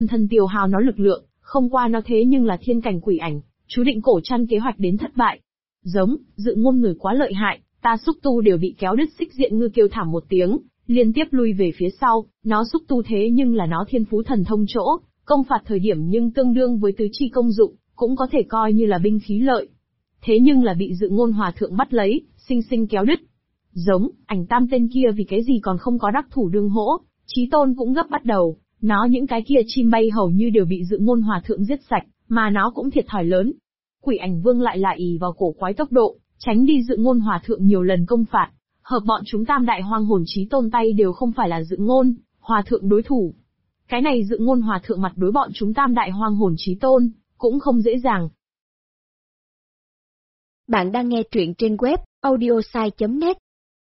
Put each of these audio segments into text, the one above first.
thân tiêu hao nó lực lượng, không qua nó thế nhưng là thiên cảnh quỷ ảnh, chú định cổ chăn kế hoạch đến thất bại. Dự ngôn người quá lợi hại, ta xúc tu đều bị kéo đứt xích diện ngư kêu thảm một tiếng, liên tiếp lui về phía sau, nó xúc tu thế nhưng là nó thiên phú thần thông chỗ, công phạt thời điểm nhưng tương đương với tứ chi công dụng, cũng có thể coi như là binh khí lợi. Thế nhưng là bị dự ngôn hòa thượng bắt lấy, sinh sinh kéo đứt. Ảnh tam tên kia vì cái gì còn không có đắc thủ đương hỗ, Chí Tôn cũng gấp bắt đầu, nó những cái kia chim bay hầu như đều bị dự ngôn hòa thượng giết sạch, mà nó cũng thiệt thòi lớn. Quỷ ảnh vương lại ì vào cổ quái tốc độ, tránh đi dự ngôn hòa thượng nhiều lần công phạt, hợp bọn chúng tam đại hoang hồn Chí Tôn tay đều không phải là dự ngôn hòa thượng đối thủ. Cái này dự ngôn hòa thượng mặt đối bọn chúng tam đại hoang hồn Chí Tôn, cũng không dễ dàng. Bạn đang nghe truyện trên web audiosai.net.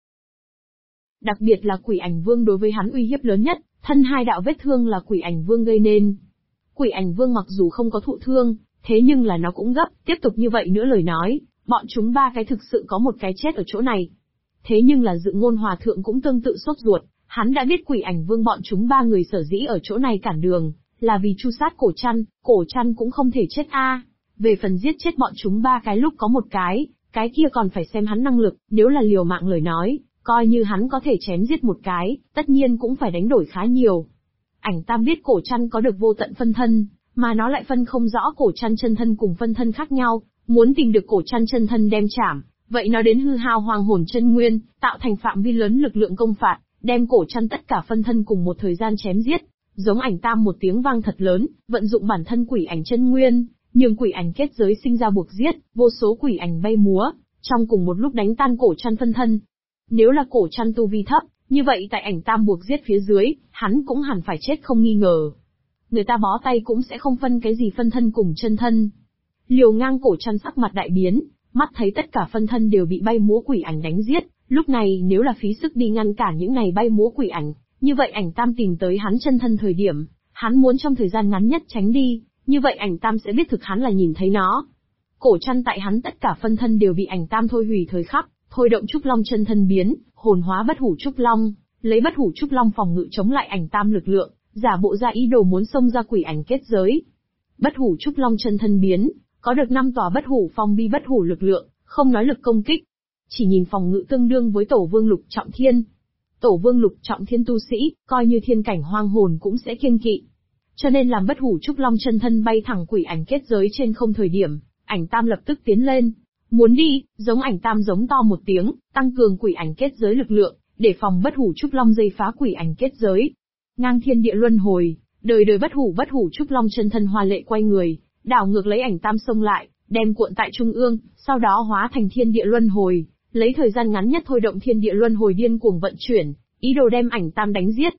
Đặc biệt là quỷ ảnh vương đối với hắn uy hiếp lớn nhất, thân hai đạo vết thương là quỷ ảnh vương gây nên. Quỷ ảnh vương mặc dù không có thụ thương, thế nhưng là nó cũng gấp, tiếp tục như vậy nữa lời nói, bọn chúng ba cái thực sự có một cái chết ở chỗ này. Thế nhưng là dự ngôn hòa thượng cũng tương tự sốt ruột, hắn đã biết quỷ ảnh vương bọn chúng ba người sở dĩ ở chỗ này cản đường, là vì tru sát cổ chăn cũng không thể chết a. Về phần giết chết bọn chúng ba cái lúc có một cái kia còn phải xem hắn năng lực, nếu là liều mạng lời nói, coi như hắn có thể chém giết một cái, tất nhiên cũng phải đánh đổi khá nhiều. Ảnh tam biết cổ chăn có được vô tận phân thân, mà nó lại phân không rõ cổ chăn chân thân cùng phân thân khác nhau, muốn tìm được cổ chăn chân thân đem chảm, vậy nó đến hư hao hoàng hồn chân nguyên, tạo thành phạm vi lớn lực lượng công phạt, đem cổ chăn tất cả phân thân cùng một thời gian chém giết. Ảnh tam một tiếng vang thật lớn, vận dụng bản thân quỷ ảnh chân nguyên, nhường quỷ ảnh kết giới sinh ra buộc giết, vô số quỷ ảnh bay múa, trong cùng một lúc đánh tan cổ chăn phân thân. Nếu là cổ chăn tu vi thấp, như vậy tại ảnh tam buộc giết phía dưới, hắn cũng hẳn phải chết không nghi ngờ. Người ta bó tay cũng sẽ không phân cái gì phân thân cùng chân thân. Liều ngang cổ chăn sắc mặt đại biến, mắt thấy tất cả phân thân đều bị bay múa quỷ ảnh đánh giết, lúc này nếu là phí sức đi ngăn cản những này bay múa quỷ ảnh, như vậy ảnh tam tìm tới hắn chân thân thời điểm, hắn muốn trong thời gian ngắn nhất tránh đi, như vậy ảnh tam sẽ biết thực hắn là nhìn thấy nó. Cổ chăn tại hắn tất cả phân thân đều bị ảnh tam thôi hủy thời khắc, thôi động trúc long chân thân biến, hồn hóa bất hủ trúc long, lấy bất hủ trúc long phòng ngự chống lại ảnh tam lực lượng, giả bộ ra ý đồ muốn xông ra quỷ ảnh kết giới. Bất hủ trúc long chân thân biến, có được 5 tòa bất hủ phong bi bất hủ lực lượng, không nói lực công kích, chỉ nhìn phòng ngự tương đương với tổ vương lục trọng thiên. Tổ vương lục trọng thiên tu sĩ, coi như thiên cảnh hoang hồn cũng sẽ kiêng kỵ. Cho nên làm bất hủ trúc long chân thân bay thẳng quỷ ảnh kết giới trên không thời điểm, ảnh tam lập tức tiến lên. Muốn đi, ảnh tam giống to một tiếng, tăng cường quỷ ảnh kết giới lực lượng, để phòng bất hủ trúc long dây phá quỷ ảnh kết giới. Ngang thiên địa luân hồi, đời đời bất hủ trúc long chân thân hoa lệ quay người, đảo ngược lấy ảnh tam xông lại, đem cuộn tại trung ương, sau đó hóa thành thiên địa luân hồi, lấy thời gian ngắn nhất thôi động thiên địa luân hồi điên cuồng vận chuyển, ý đồ đem ảnh tam đánh giết.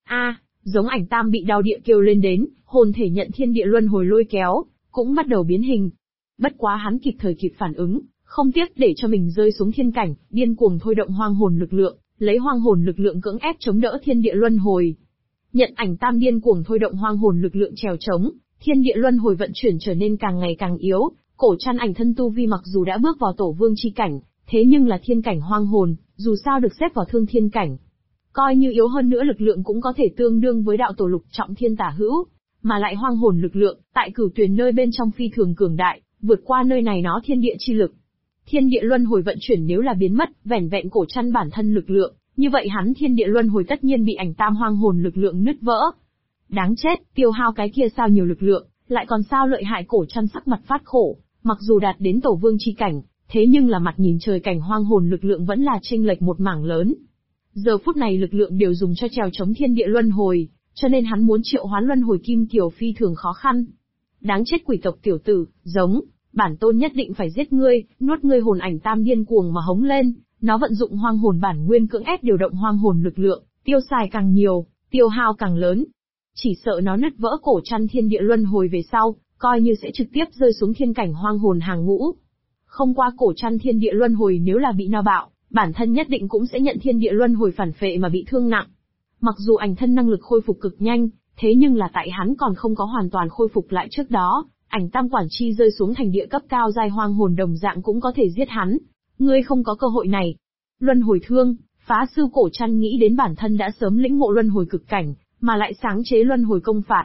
Ảnh tam bị đau địa kêu lên đến, hồn thể nhận thiên địa luân hồi lôi kéo, cũng bắt đầu biến hình. Bất quá hắn kịp thời kịp phản ứng, không tiếc để cho mình rơi xuống thiên cảnh, điên cuồng thôi động hoang hồn lực lượng, lấy hoang hồn lực lượng cưỡng ép chống đỡ thiên địa luân hồi. Nhận ảnh tam điên cuồng thôi động hoang hồn lực lượng trèo chống, thiên địa luân hồi vận chuyển trở nên càng ngày càng yếu, cổ chăn ảnh thân tu vi mặc dù đã bước vào tổ vương chi cảnh, thế nhưng là thiên cảnh hoang hồn, dù sao được xếp vào thương thiên cảnh. Coi như yếu hơn nữa lực lượng cũng có thể tương đương với đạo tổ lục trọng thiên tả hữu, mà lại hoang hồn lực lượng, tại cửu tuyền nơi bên trong phi thường cường đại, vượt qua nơi này nó thiên địa chi lực. Thiên địa luân hồi vận chuyển nếu là biến mất, vẻn vẹn cổ chăn bản thân lực lượng, như vậy hắn thiên địa luân hồi tất nhiên bị ảnh tam hoang hồn lực lượng nứt vỡ. Đáng chết, tiêu hao cái kia sao nhiều lực lượng, lại còn sao lợi hại cổ chăn sắc mặt phát khổ, mặc dù đạt đến tổ vương chi cảnh, thế nhưng là mặt nhìn trời cảnh hoang hồn lực lượng vẫn là chênh lệch một mảng lớn. Giờ phút này lực lượng đều dùng cho trèo chống thiên địa luân hồi, cho nên hắn muốn triệu hoán luân hồi kim kiều phi thường khó khăn. Đáng chết quỷ tộc tiểu tử, bản tôn nhất định phải giết ngươi, nuốt ngươi. Hồn ảnh tam điên cuồng mà hống lên, nó vận dụng hoang hồn bản nguyên cưỡng ép điều động hoang hồn lực lượng, tiêu xài càng nhiều, tiêu hao càng lớn. Chỉ sợ nó nứt vỡ cổ chăn thiên địa luân hồi về sau, coi như sẽ trực tiếp rơi xuống thiên cảnh hoang hồn hàng ngũ. Không qua cổ chăn thiên địa luân hồi nếu là bị no bạo, bản thân nhất định cũng sẽ nhận thiên địa luân hồi phản phệ mà bị thương nặng. Mặc dù ảnh thân năng lực khôi phục cực nhanh, thế nhưng là tại hắn còn không có hoàn toàn khôi phục lại trước đó, ảnh tam quản chi rơi xuống thành địa cấp cao giai hoang hồn đồng dạng cũng có thể giết hắn. Ngươi không có cơ hội này. Luân hồi thương, phá sư cổ chăn nghĩ đến bản thân đã sớm lĩnh ngộ luân hồi cực cảnh, mà lại sáng chế luân hồi công phạt.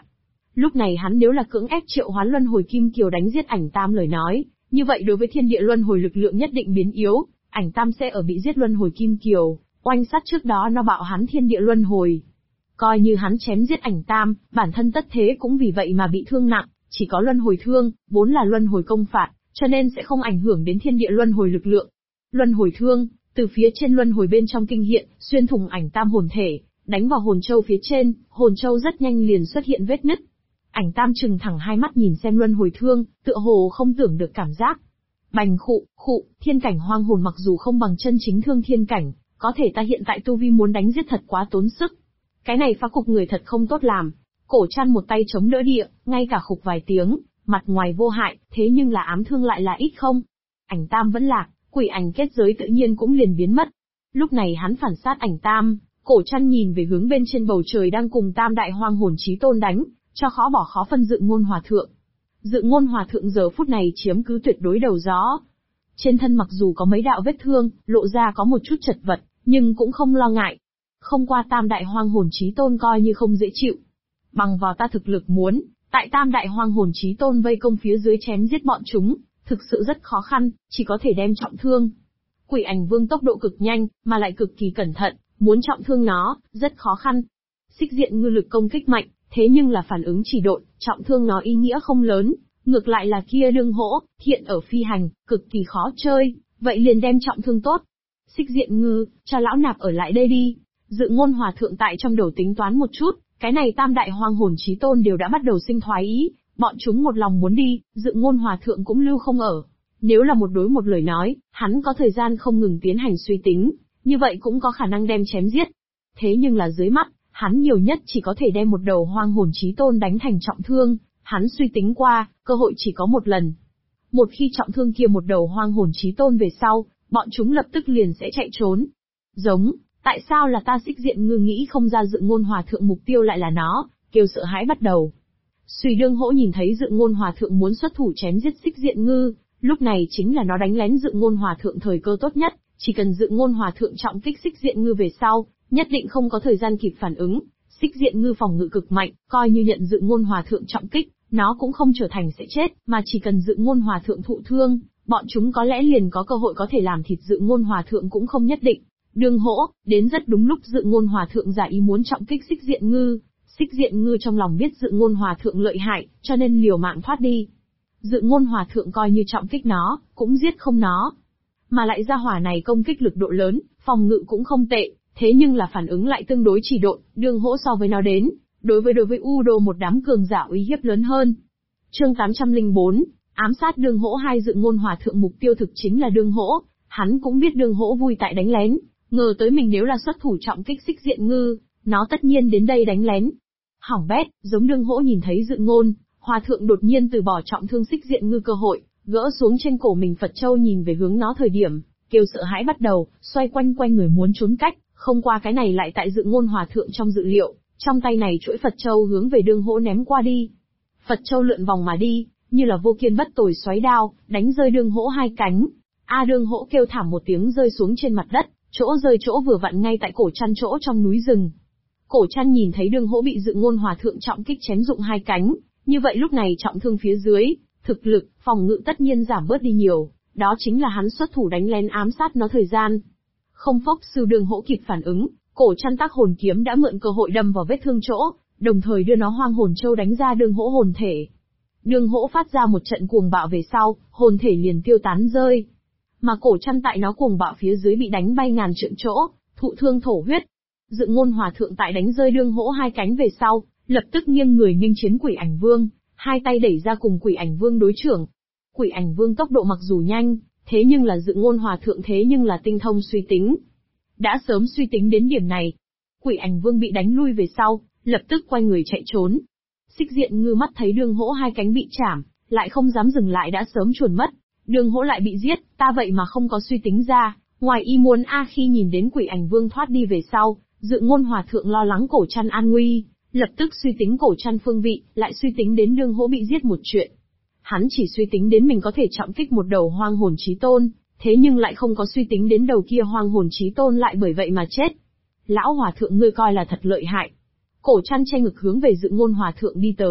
Lúc này hắn nếu là cưỡng ép triệu hoán luân hồi kim kiều đánh giết ảnh tam lời nói, như vậy đối với thiên địa luân hồi lực lượng nhất định biến yếu, ảnh tam sẽ ở bị giết luân hồi kim kiều, oanh sát trước đó nó bạo hắn thiên địa luân hồi. Coi như hắn chém giết ảnh tam, bản thân tất thế cũng vì vậy mà bị thương nặng, chỉ có luân hồi thương, vốn là luân hồi công phạt, cho nên sẽ không ảnh hưởng đến thiên địa luân hồi lực lượng. Luân hồi thương, từ phía trên luân hồi bên trong kinh hiện, xuyên thủng ảnh tam hồn thể, đánh vào hồn châu phía trên, hồn châu rất nhanh liền xuất hiện vết nứt. Ảnh tam trừng thẳng hai mắt nhìn xem luân hồi thương, tựa hồ không tưởng được cảm giác. Bành khụ, thiên cảnh hoang hồn mặc dù không bằng chân chính thương thiên cảnh, có thể ta hiện tại tu vi muốn đánh giết thật quá tốn sức. Cái này phá cục người thật không tốt làm. Cổ Trăn một tay chống đỡ địa, ngay cả khục vài tiếng, mặt ngoài vô hại, thế nhưng là ám thương lại là ít không. Ảnh tam vẫn lạc, quỷ ảnh kết giới tự nhiên cũng liền biến mất. Lúc này hắn phản sát ảnh tam, Cổ Trăn nhìn về hướng bên trên bầu trời đang cùng tam đại hoang hồn chí tôn đánh, cho khó bỏ khó phân Dự Ngôn Hòa Thượng. Dự Ngôn Hòa Thượng giờ phút này chiếm cứ tuyệt đối đầu gió. Trên thân mặc dù có mấy đạo vết thương, lộ ra có một chút chật vật, nhưng cũng không lo ngại. Không qua tam đại hoang hồn chí tôn coi như không dễ chịu. Bằng vào ta thực lực muốn, tại tam đại hoang hồn chí tôn vây công phía dưới chém giết bọn chúng, thực sự rất khó khăn, chỉ có thể đem trọng thương. Quỷ ảnh vương tốc độ cực nhanh, mà lại cực kỳ cẩn thận, muốn trọng thương nó, rất khó khăn. Xích diện ngư lực công kích mạnh, thế nhưng là phản ứng chỉ độn, trọng thương nó ý nghĩa không lớn, ngược lại là kia đương hỗ, thiện ở phi hành, cực kỳ khó chơi, vậy liền đem trọng thương tốt. Xích diện ngư, cho lão nạp ở lại đây đi. Dự Ngôn Hòa Thượng tại trong đầu tính toán một chút, cái này tam đại hoang hồn chí tôn đều đã bắt đầu sinh thoái ý, bọn chúng một lòng muốn đi, Dự Ngôn Hòa Thượng cũng lưu không ở. Nếu là một đối một lời nói, hắn có thời gian không ngừng tiến hành suy tính, như vậy cũng có khả năng đem chém giết. Thế nhưng là dưới mắt, hắn nhiều nhất chỉ có thể đem một đầu hoang hồn chí tôn đánh thành trọng thương, hắn suy tính qua, cơ hội chỉ có một lần. Một khi trọng thương kia một đầu hoang hồn chí tôn về sau, bọn chúng lập tức liền sẽ chạy trốn. Tại sao là ta Xích diện ngư nghĩ không ra Dự Ngôn Hòa Thượng mục tiêu lại là nó, kêu sợ hãi bắt đầu. Xùy đương hỗ nhìn thấy Dự Ngôn Hòa Thượng muốn xuất thủ chém giết Xích diện ngư, lúc này chính là nó đánh lén Dự Ngôn Hòa Thượng thời cơ tốt nhất, chỉ cần Dự Ngôn Hòa Thượng trọng kích Xích diện ngư về sau, nhất định không có thời gian kịp phản ứng. Xích diện ngư phòng ngự cực mạnh, coi như nhận Dự Ngôn Hòa Thượng trọng kích, nó cũng không trở thành sẽ chết, mà chỉ cần Dự Ngôn Hòa Thượng thụ thương, bọn chúng có lẽ liền có cơ hội có thể làm thịt Dự Ngôn Hòa Thượng cũng không nhất định. Đương hỗ, đến rất đúng lúc Dự Ngôn Hòa Thượng giả ý muốn trọng kích Xích diện ngư. Xích diện ngư trong lòng biết Dự Ngôn Hòa Thượng lợi hại, cho nên liều mạng thoát đi. Dự Ngôn Hòa Thượng coi như trọng kích nó, cũng giết không nó. Mà lại gia hỏa này công kích lực độ lớn, phòng ngự cũng không tệ, thế nhưng là phản ứng lại tương đối chỉ độn, đương hỗ so với nó đến, đối với U Đô một đám cường giả uy hiếp lớn hơn. Chương 804, ám sát đương hỗ. Hai Dự Ngôn Hòa Thượng mục tiêu thực chính là đương hỗ, hắn cũng biết đương hỗ vui tại đánh lén, ngờ tới mình nếu là xuất thủ trọng kích Xích diện ngư, nó tất nhiên đến đây đánh lén. Hỏng bét, giống đương hỗ nhìn thấy Dự Ngôn Hòa Thượng đột nhiên từ bỏ trọng thương Xích diện ngư cơ hội, gỡ xuống trên cổ mình Phật Châu nhìn về hướng nó thời điểm, kêu sợ hãi bắt đầu, xoay quanh người muốn trốn cách, không qua cái này lại tại Dự Ngôn Hòa Thượng trong dự liệu, trong tay này chuỗi Phật Châu hướng về đương hỗ ném qua đi. Phật Châu lượn vòng mà đi, như là vô kiên bất tồi xoáy đao, đánh rơi đương hỗ hai cánh. Đương hỗ kêu thảm một tiếng rơi xuống trên mặt đất, chỗ rơi chỗ vừa vặn ngay tại Cổ Trăn chỗ trong núi rừng. Cổ Trăn nhìn thấy đương hỗ bị Dự Ngôn Hòa Thượng trọng kích chém dụng hai cánh, như vậy lúc này trọng thương phía dưới, thực lực, phòng ngự tất nhiên giảm bớt đi nhiều, đó chính là hắn xuất thủ đánh lén ám sát nó thời gian. Không phốc sư đương hỗ kịp phản ứng, Cổ Trăn tác hồn kiếm đã mượn cơ hội đâm vào vết thương chỗ, đồng thời đưa nó hoang hồn châu đánh ra đương hỗ hồn thể. Đương hỗ phát ra một trận cuồng bạo về sau, hồn thể liền tiêu tán rơi. Mà Cổ Trăn tại nó cuồng bạo phía dưới bị đánh bay ngàn trượng chỗ, thụ thương thổ huyết. Dự Ngôn Hòa Thượng tại đánh rơi đương hỗ hai cánh về sau, lập tức nghiêng người nghênh chiến Quỷ Ảnh Vương, hai tay đẩy ra cùng Quỷ Ảnh Vương đối chưởng. Quỷ Ảnh Vương tốc độ mặc dù nhanh, thế nhưng là Dự Ngôn Hòa Thượng thế nhưng là tinh thông suy tính. Đã sớm suy tính đến điểm này. Quỷ Ảnh Vương bị đánh lui về sau, lập tức quay người chạy trốn. Xích diện ngư mắt thấy đương hỗ hai cánh bị chảm, lại không dám dừng lại đã sớm chuồn mất. Đương hỗ lại bị giết, ta vậy mà không có suy tính ra, ngoài ý muốn khi nhìn đến Quỷ Ảnh Vương thoát đi về sau, Dự Ngôn Hòa Thượng lo lắng Cổ Trăn an nguy, lập tức suy tính Cổ Trăn phương vị, lại suy tính đến đương hỗ bị giết một chuyện. Hắn chỉ suy tính đến mình có thể trọng kích một đầu hoang hồn chí tôn, thế nhưng lại không có suy tính đến đầu kia hoang hồn chí tôn lại bởi vậy mà chết. Lão Hòa Thượng ngươi coi là thật lợi hại. Cổ Trăn che ngực hướng về Dự Ngôn Hòa Thượng đi tới,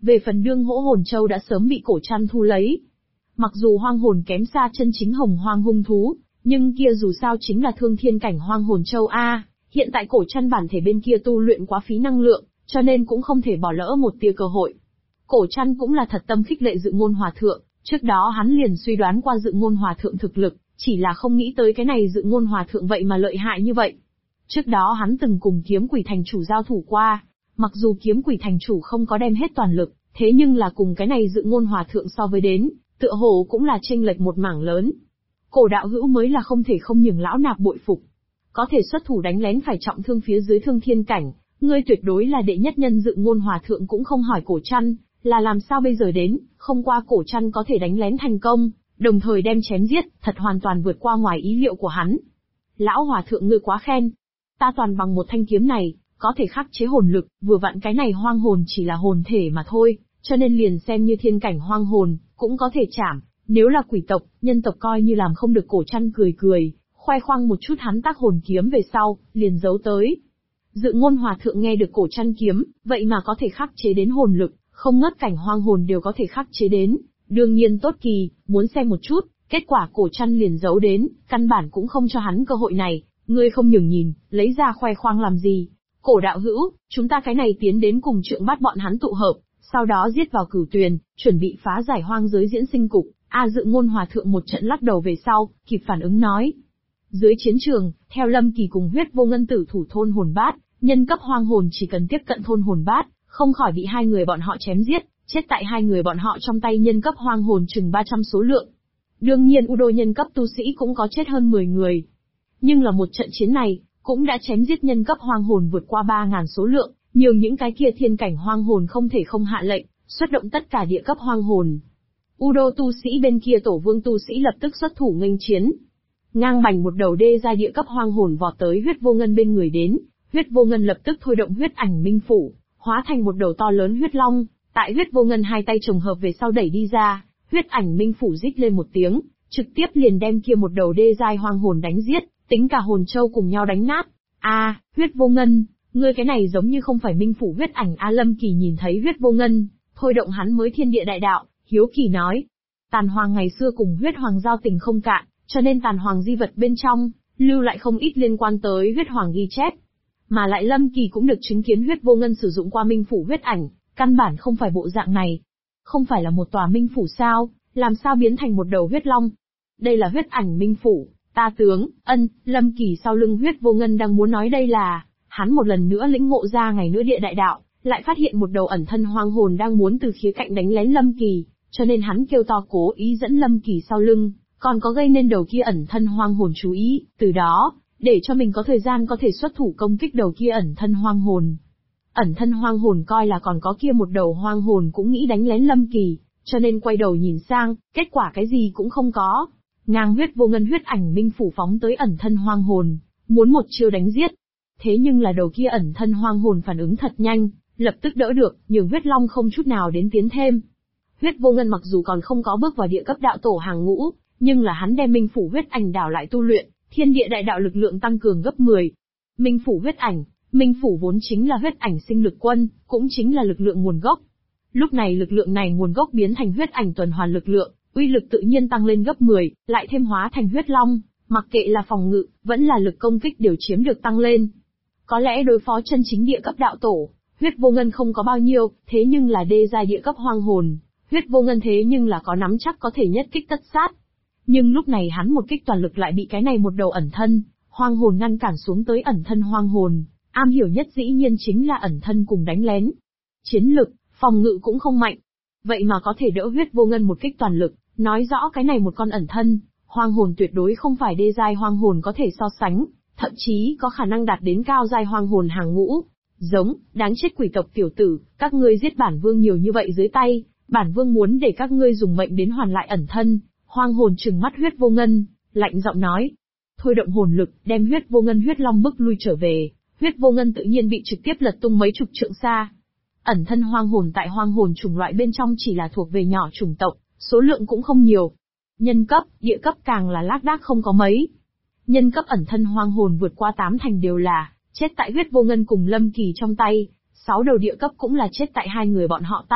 Về phần đương hỗ hồn châu đã sớm bị cổ trăn thu lấy. Mặc dù hoang hồn kém xa chân chính hồng hoang hung thú, nhưng kia dù sao chính là thương thiên cảnh hoang hồn châu A, hiện tại cổ trăn bản thể bên kia tu luyện quá phí năng lượng, cho nên cũng không thể bỏ lỡ một tia cơ hội. Cổ trăn cũng là thật tâm khích lệ Dự Ngôn Hòa Thượng, trước đó hắn liền suy đoán qua Dự Ngôn Hòa Thượng thực lực, chỉ là không nghĩ tới cái này Dự Ngôn Hòa Thượng vậy mà lợi hại như vậy. Trước đó hắn từng cùng Kiếm Quỷ Thành Chủ giao thủ qua, mặc dù Kiếm Quỷ Thành Chủ không có đem hết toàn lực, thế nhưng là cùng cái này Dự Ngôn Hòa Thượng so với đến, tựa hồ cũng là chênh lệch một mảng lớn. Cổ đạo hữu mới là không thể không nhường lão nạp bội phục. Có thể xuất thủ đánh lén phải trọng thương phía dưới thương thiên cảnh, ngươi tuyệt đối là đệ nhất nhân. Dự Ngôn Hòa Thượng cũng không hỏi cổ trăn, là làm sao bây giờ đến, không qua cổ trăn có thể đánh lén thành công, đồng thời đem chém giết, thật hoàn toàn vượt qua ngoài ý liệu của hắn. Lão Hòa Thượng ngươi quá khen. Ta toàn bằng một thanh kiếm này, có thể khắc chế hồn lực, vừa vặn cái này hoang hồn chỉ là hồn thể mà thôi, cho nên liền xem như thiên cảnh hoang hồn, cũng có thể chảm. Nếu là quỷ tộc, nhân tộc coi như làm không được. Cổ trăn cười cười, khoe khoang một chút hắn tác hồn kiếm về sau, liền giấu tới. Dự Ngôn Hòa Thượng nghe được cổ trăn kiếm, vậy mà có thể khắc chế đến hồn lực, không ngớt cảnh hoang hồn đều có thể khắc chế đến, đương nhiên tốt kỳ, muốn xem một chút, kết quả cổ trăn liền giấu đến, căn bản cũng không cho hắn cơ hội này, ngươi không nhường nhìn, lấy ra khoe khoang làm gì. Cổ đạo hữu, chúng ta cái này tiến đến cùng Trượng Bát bọn hắn tụ hợp, sau đó giết vào Cửu Tuyền, chuẩn bị phá giải hoang giới diễn sinh cục. Dự Ngôn Hòa Thượng một trận lắc đầu về sau, kịp phản ứng nói. Dưới chiến trường, theo Lâm Kỳ cùng Huyết Vô Ngân tử thủ thôn hồn bát, nhân cấp hoang hồn chỉ cần tiếp cận thôn hồn bát, không khỏi bị hai người bọn họ chém giết, chết tại hai người bọn họ trong tay nhân cấp hoang hồn chừng 300 số lượng. Đương nhiên U Đô nhân cấp tu sĩ cũng có chết hơn 10 người. Nhưng là một trận chiến này, cũng đã chém giết nhân cấp hoang hồn vượt qua 3.000 số lượng, nhường những cái kia thiên cảnh hoang hồn không thể không hạ lệnh, xuất động tất cả địa cấp hoang hồn. U Đô tu sĩ bên kia tổ vương tu sĩ lập tức xuất thủ nghênh chiến. Ngang bành một đầu đê ra địa cấp hoang hồn vọt tới Huyết Vô Ngân bên người đến, Huyết Vô Ngân lập tức thôi động huyết ảnh minh phủ, hóa thành một đầu to lớn huyết long, tại Huyết Vô Ngân hai tay chồng hợp về sau đẩy đi ra, huyết ảnh minh phủ rít lên một tiếng, trực tiếp liền đem kia một đầu đê giai hoang hồn đánh giết, tính cả hồn châu cùng nhau đánh nát. Huyết Vô Ngân, ngươi cái này giống như không phải minh phủ huyết ảnh. Lâm Kỳ nhìn thấy Huyết Vô Ngân, thôi động hắn mới thiên địa đại đạo, hiếu kỳ nói. Tàn Hoàng ngày xưa cùng Huyết Hoàng giao tình không cạn, cho nên Tàn Hoàng di vật bên trong, lưu lại không ít liên quan tới Huyết Hoàng ghi chép. Mà lại Lâm Kỳ cũng được chứng kiến Huyết Vô Ngân sử dụng qua minh phủ huyết ảnh, căn bản không phải bộ dạng này. Không phải là một tòa minh phủ sao, làm sao biến thành một đầu huyết long? Đây là huyết ảnh minh phủ, ta tướng, Lâm Kỳ sau lưng Huyết Vô Ngân đang muốn nói đây là, hắn một lần nữa lĩnh ngộ ra ngày nữa địa đại đạo, lại phát hiện một đầu ẩn thân hoang hồn đang muốn từ khía cạnh đánh lén Lâm Kỳ, cho nên hắn kêu to cố ý dẫn Lâm Kỳ sau lưng, còn có gây nên đầu kia ẩn thân hoang hồn chú ý, từ đó, để cho mình có thời gian có thể xuất thủ công kích đầu kia ẩn thân hoang hồn. Ẩn thân hoang hồn coi là còn có kia một đầu hoang hồn cũng nghĩ đánh lén Lâm Kỳ, cho nên quay đầu nhìn sang, kết quả cái gì cũng không có. Ngang Huyết Vô Ngân huyết ảnh minh phủ phóng tới ẩn thân hoang hồn, muốn một chiêu đánh giết. Thế nhưng là đầu kia ẩn thân hoang hồn phản ứng thật nhanh, lập tức đỡ được, nhường huyết long không chút nào đến tiến thêm. Huyết Vô Ngân mặc dù còn không có bước vào địa cấp đạo tổ hàng ngũ, nhưng là hắn đem minh phủ huyết ảnh đảo lại tu luyện, thiên địa đại đạo lực lượng tăng cường gấp 10. Minh phủ huyết ảnh, minh phủ vốn chính là huyết ảnh sinh lực quân, cũng chính là lực lượng nguồn gốc. Lúc này lực lượng này nguồn gốc biến thành huyết ảnh tuần hoàn lực lượng, uy lực tự nhiên tăng lên gấp 10, lại thêm hóa thành huyết long, mặc kệ là phòng ngự, vẫn là lực công kích đều chiếm được tăng lên. Có lẽ đối phó chân chính địa cấp đạo tổ, Huyết Vô Ngân không có bao nhiêu, thế nhưng là đê giai địa cấp hoang hồn, Huyết Vô Ngân thế nhưng là có nắm chắc có thể nhất kích tất sát. Nhưng lúc này hắn một kích toàn lực lại bị cái này một đầu ẩn thân hoang hồn ngăn cản xuống tới. Ẩn thân hoang hồn, am hiểu nhất dĩ nhiên chính là ẩn thân cùng đánh lén. Chiến lực, phòng ngự cũng không mạnh. Vậy mà có thể đỡ Huyết Vô Ngân một kích toàn lực, nói rõ cái này một con ẩn thân hoang hồn tuyệt đối không phải đê giai hoang hồn có thể so sánh, thậm chí có khả năng đạt đến cao giai hoang hồn hàng ngũ. Giống, đáng chết quỷ tộc tiểu tử, các ngươi giết bản vương nhiều như vậy dưới tay, bản vương muốn để các ngươi dùng mệnh đến hoàn lại ẩn thân. Hoang hồn trừng mắt Huyết Vô Ngân, lạnh giọng nói. Thôi động hồn lực, đem Huyết Vô Ngân huyết long bức lui trở về, Huyết Vô Ngân tự nhiên bị trực tiếp lật tung mấy chục trượng xa. Ẩn thân hoang hồn tại hoang hồn chủng loại bên trong chỉ là thuộc về nhỏ chủng tộc, số lượng cũng không nhiều. Nhân cấp, địa cấp càng là lác đác không có mấy. Nhân cấp ẩn thân hoang hồn vượt qua 8 thành đều là chết tại Huyết Vô Ngân cùng Lâm Kỳ trong tay, 6 đầu địa cấp cũng là chết tại hai người bọn họ tay,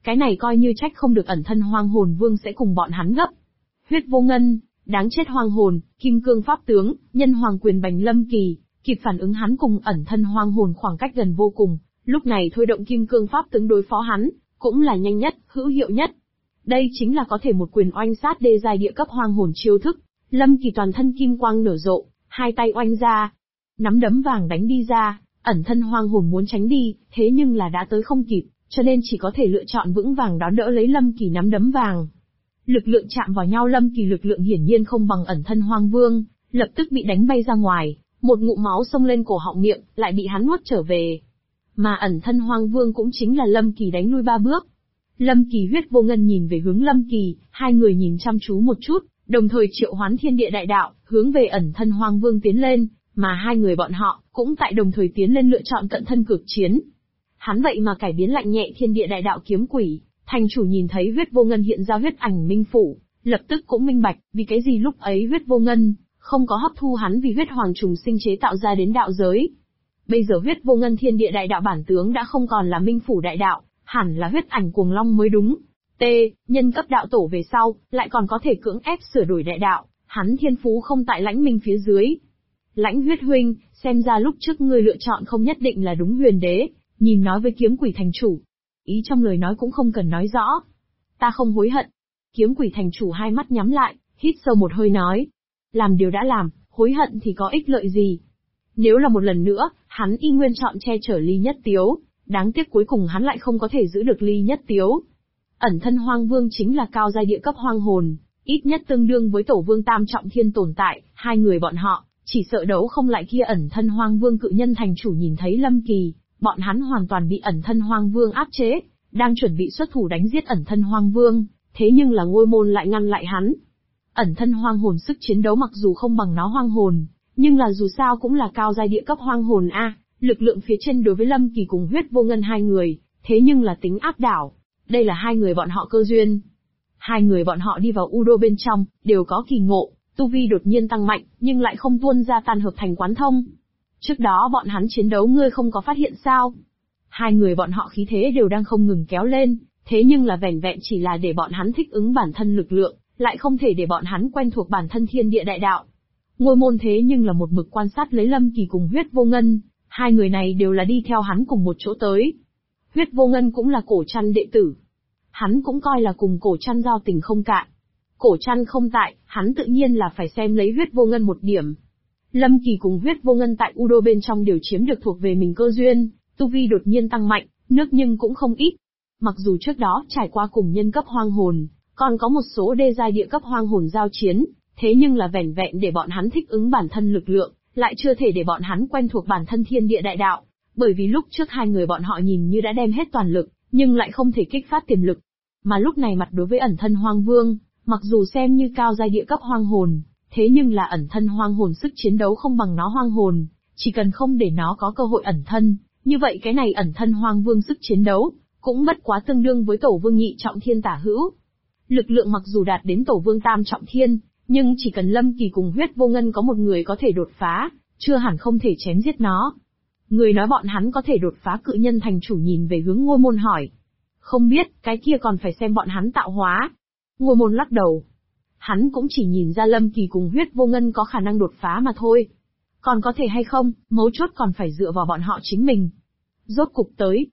Cái này coi như trách không được ẩn thân hoang hồn vương sẽ cùng bọn hắn gấp. Huyết vô ngân, đáng chết hoang hồn, kim cương pháp tướng, nhân hoàng quyền bành Lâm Kỳ, kịp phản ứng hắn cùng ẩn thân hoang hồn khoảng cách gần vô cùng, lúc này thôi động kim cương pháp tướng đối phó hắn, cũng là nhanh nhất, hữu hiệu nhất. Đây chính là có thể một quyền oanh sát đê giai địa cấp hoang hồn chiêu thức. Lâm Kỳ toàn thân kim quang nở rộ, hai tay oanh ra, nắm đấm vàng đánh đi ra, ẩn thân hoang hồn muốn tránh đi, thế nhưng là đã tới không kịp, cho nên chỉ có thể lựa chọn vững vàng đón đỡ lấy Lâm Kỳ nắm đấm vàng. Lực lượng chạm vào nhau, Lâm Kỳ lực lượng hiển nhiên không bằng ẩn thân hoang vương, lập tức bị đánh bay ra ngoài, một ngụm máu xông lên cổ họng miệng, lại bị hắn nuốt trở về. Mà ẩn thân hoang vương cũng chính là Lâm Kỳ đánh lui 3 bước. Lâm Kỳ Huyết vô ngân nhìn về hướng Lâm Kỳ, hai người nhìn chăm chú một chút, đồng thời triệu hoán thiên địa đại đạo, hướng về ẩn thân hoang vương tiến lên, mà hai người bọn họ cũng tại đồng thời tiến lên lựa chọn cận thân cực chiến. Hắn vậy mà cải biến lạnh nhẹ thiên địa đại đạo kiếm quỷ, thành chủ nhìn thấy Huyết vô ngân hiện ra huyết ảnh minh phủ, lập tức cũng minh bạch, vì cái gì lúc ấy Huyết vô ngân không có hấp thu hắn vì huyết hoàng trùng sinh chế tạo ra đến đạo giới. Bây giờ Huyết vô ngân thiên địa đại đạo bản tướng đã không còn là minh phủ đại đạo, hẳn là huyết ảnh cuồng long mới đúng. Nhân cấp đạo tổ về sau, lại còn có thể cưỡng ép sửa đổi đại đạo, hắn thiên phú không tại Lãnh Minh phía dưới. Lãnh huyết huynh, xem ra lúc trước ngươi lựa chọn không nhất định là đúng. Huyền đế nhìn nói với kiếm quỷ thành chủ, ý trong lời nói cũng không cần nói rõ. Ta không hối hận. Kiếm quỷ thành chủ hai mắt nhắm lại, hít sâu một hơi nói. Làm điều đã làm, hối hận thì có ích lợi gì? Nếu là một lần nữa, hắn y nguyên chọn che chở Ly Nhất Tiếu, đáng tiếc cuối cùng hắn lại không có thể giữ được Ly Nhất Tiếu. Ẩn thân hoang vương chính là cao giai địa cấp hoang hồn, ít nhất tương đương với tổ vương tam trọng thiên tồn tại, hai người bọn họ chỉ sợ đấu không lại kia ẩn thân hoang vương cự nhân. Thành chủ nhìn thấy Lâm Kỳ, bọn hắn hoàn toàn bị ẩn thân hoang vương áp chế, đang chuẩn bị xuất thủ đánh giết ẩn thân hoang vương, thế nhưng là Ngôi Môn lại ngăn lại hắn. Ẩn thân hoang hồn sức chiến đấu mặc dù không bằng nó hoang hồn, nhưng là dù sao cũng là cao giai địa cấp hoang hồn a, lực lượng phía trên đối với Lâm Kỳ cùng Huyết vô ngân hai người, thế nhưng là tính áp đảo. Đây là hai người bọn họ cơ duyên. Hai người bọn họ đi vào U Đô bên trong, đều có kỳ ngộ, tu vi đột nhiên tăng mạnh, nhưng lại không tuôn ra tan hợp thành quán thông. Trước đó bọn hắn chiến đấu ngươi không có phát hiện sao? Hai người bọn họ khí thế đều đang không ngừng kéo lên, thế nhưng là vẻn vẹn chỉ là để bọn hắn thích ứng bản thân lực lượng, lại không thể để bọn hắn quen thuộc bản thân thiên địa đại đạo. Ngôi Môn thế nhưng là một mực quan sát lấy Lâm Kỳ cùng Huyết vô ngân, hai người này đều là đi theo hắn cùng một chỗ tới. Huyết vô ngân cũng là Cổ Trăn đệ tử. Hắn cũng coi là cùng Cổ Trăn giao tình không cạn. Cổ Trăn không tại, hắn tự nhiên là phải xem lấy Huyết vô ngân một điểm. Lâm Kỳ cùng Huyết vô ngân tại U Đô bên trong đều chiếm được thuộc về mình cơ duyên, tu vi đột nhiên tăng mạnh, nước nhưng cũng không ít. Mặc dù trước đó trải qua cùng nhân cấp hoang hồn, còn có một số đê giai địa cấp hoang hồn giao chiến, thế nhưng là vẻn vẹn để bọn hắn thích ứng bản thân lực lượng, lại chưa thể để bọn hắn quen thuộc bản thân thiên địa đại đạo, bởi vì lúc trước hai người bọn họ nhìn như đã đem hết toàn lực, nhưng lại không thể kích phát tiềm lực. Mà lúc này mặt đối với ẩn thân hoang vương, mặc dù xem như cao giai địa cấp hoang hồn, thế nhưng là ẩn thân hoang hồn sức chiến đấu không bằng nó hoang hồn, chỉ cần không để nó có cơ hội ẩn thân, như vậy cái này ẩn thân hoang vương sức chiến đấu, cũng bất quá tương đương với tổ vương nhị trọng thiên tả hữu. Lực lượng mặc dù đạt đến tổ vương tam trọng thiên, nhưng chỉ cần Lâm Kỳ cùng Huyết vô ngân có một người có thể đột phá, chưa hẳn không thể chém giết nó. Người nói bọn hắn có thể đột phá. Cự nhân thành chủ nhìn về hướng Ngôi Môn hỏi. Không biết, cái kia còn phải xem bọn hắn tạo hóa. Ngôi Môn lắc đầu. Hắn cũng chỉ nhìn ra Lâm Kỳ cùng Huyết vô ngân có khả năng đột phá mà thôi. Còn có thể hay không, mấu chốt còn phải dựa vào bọn họ chính mình. Rốt cục tới.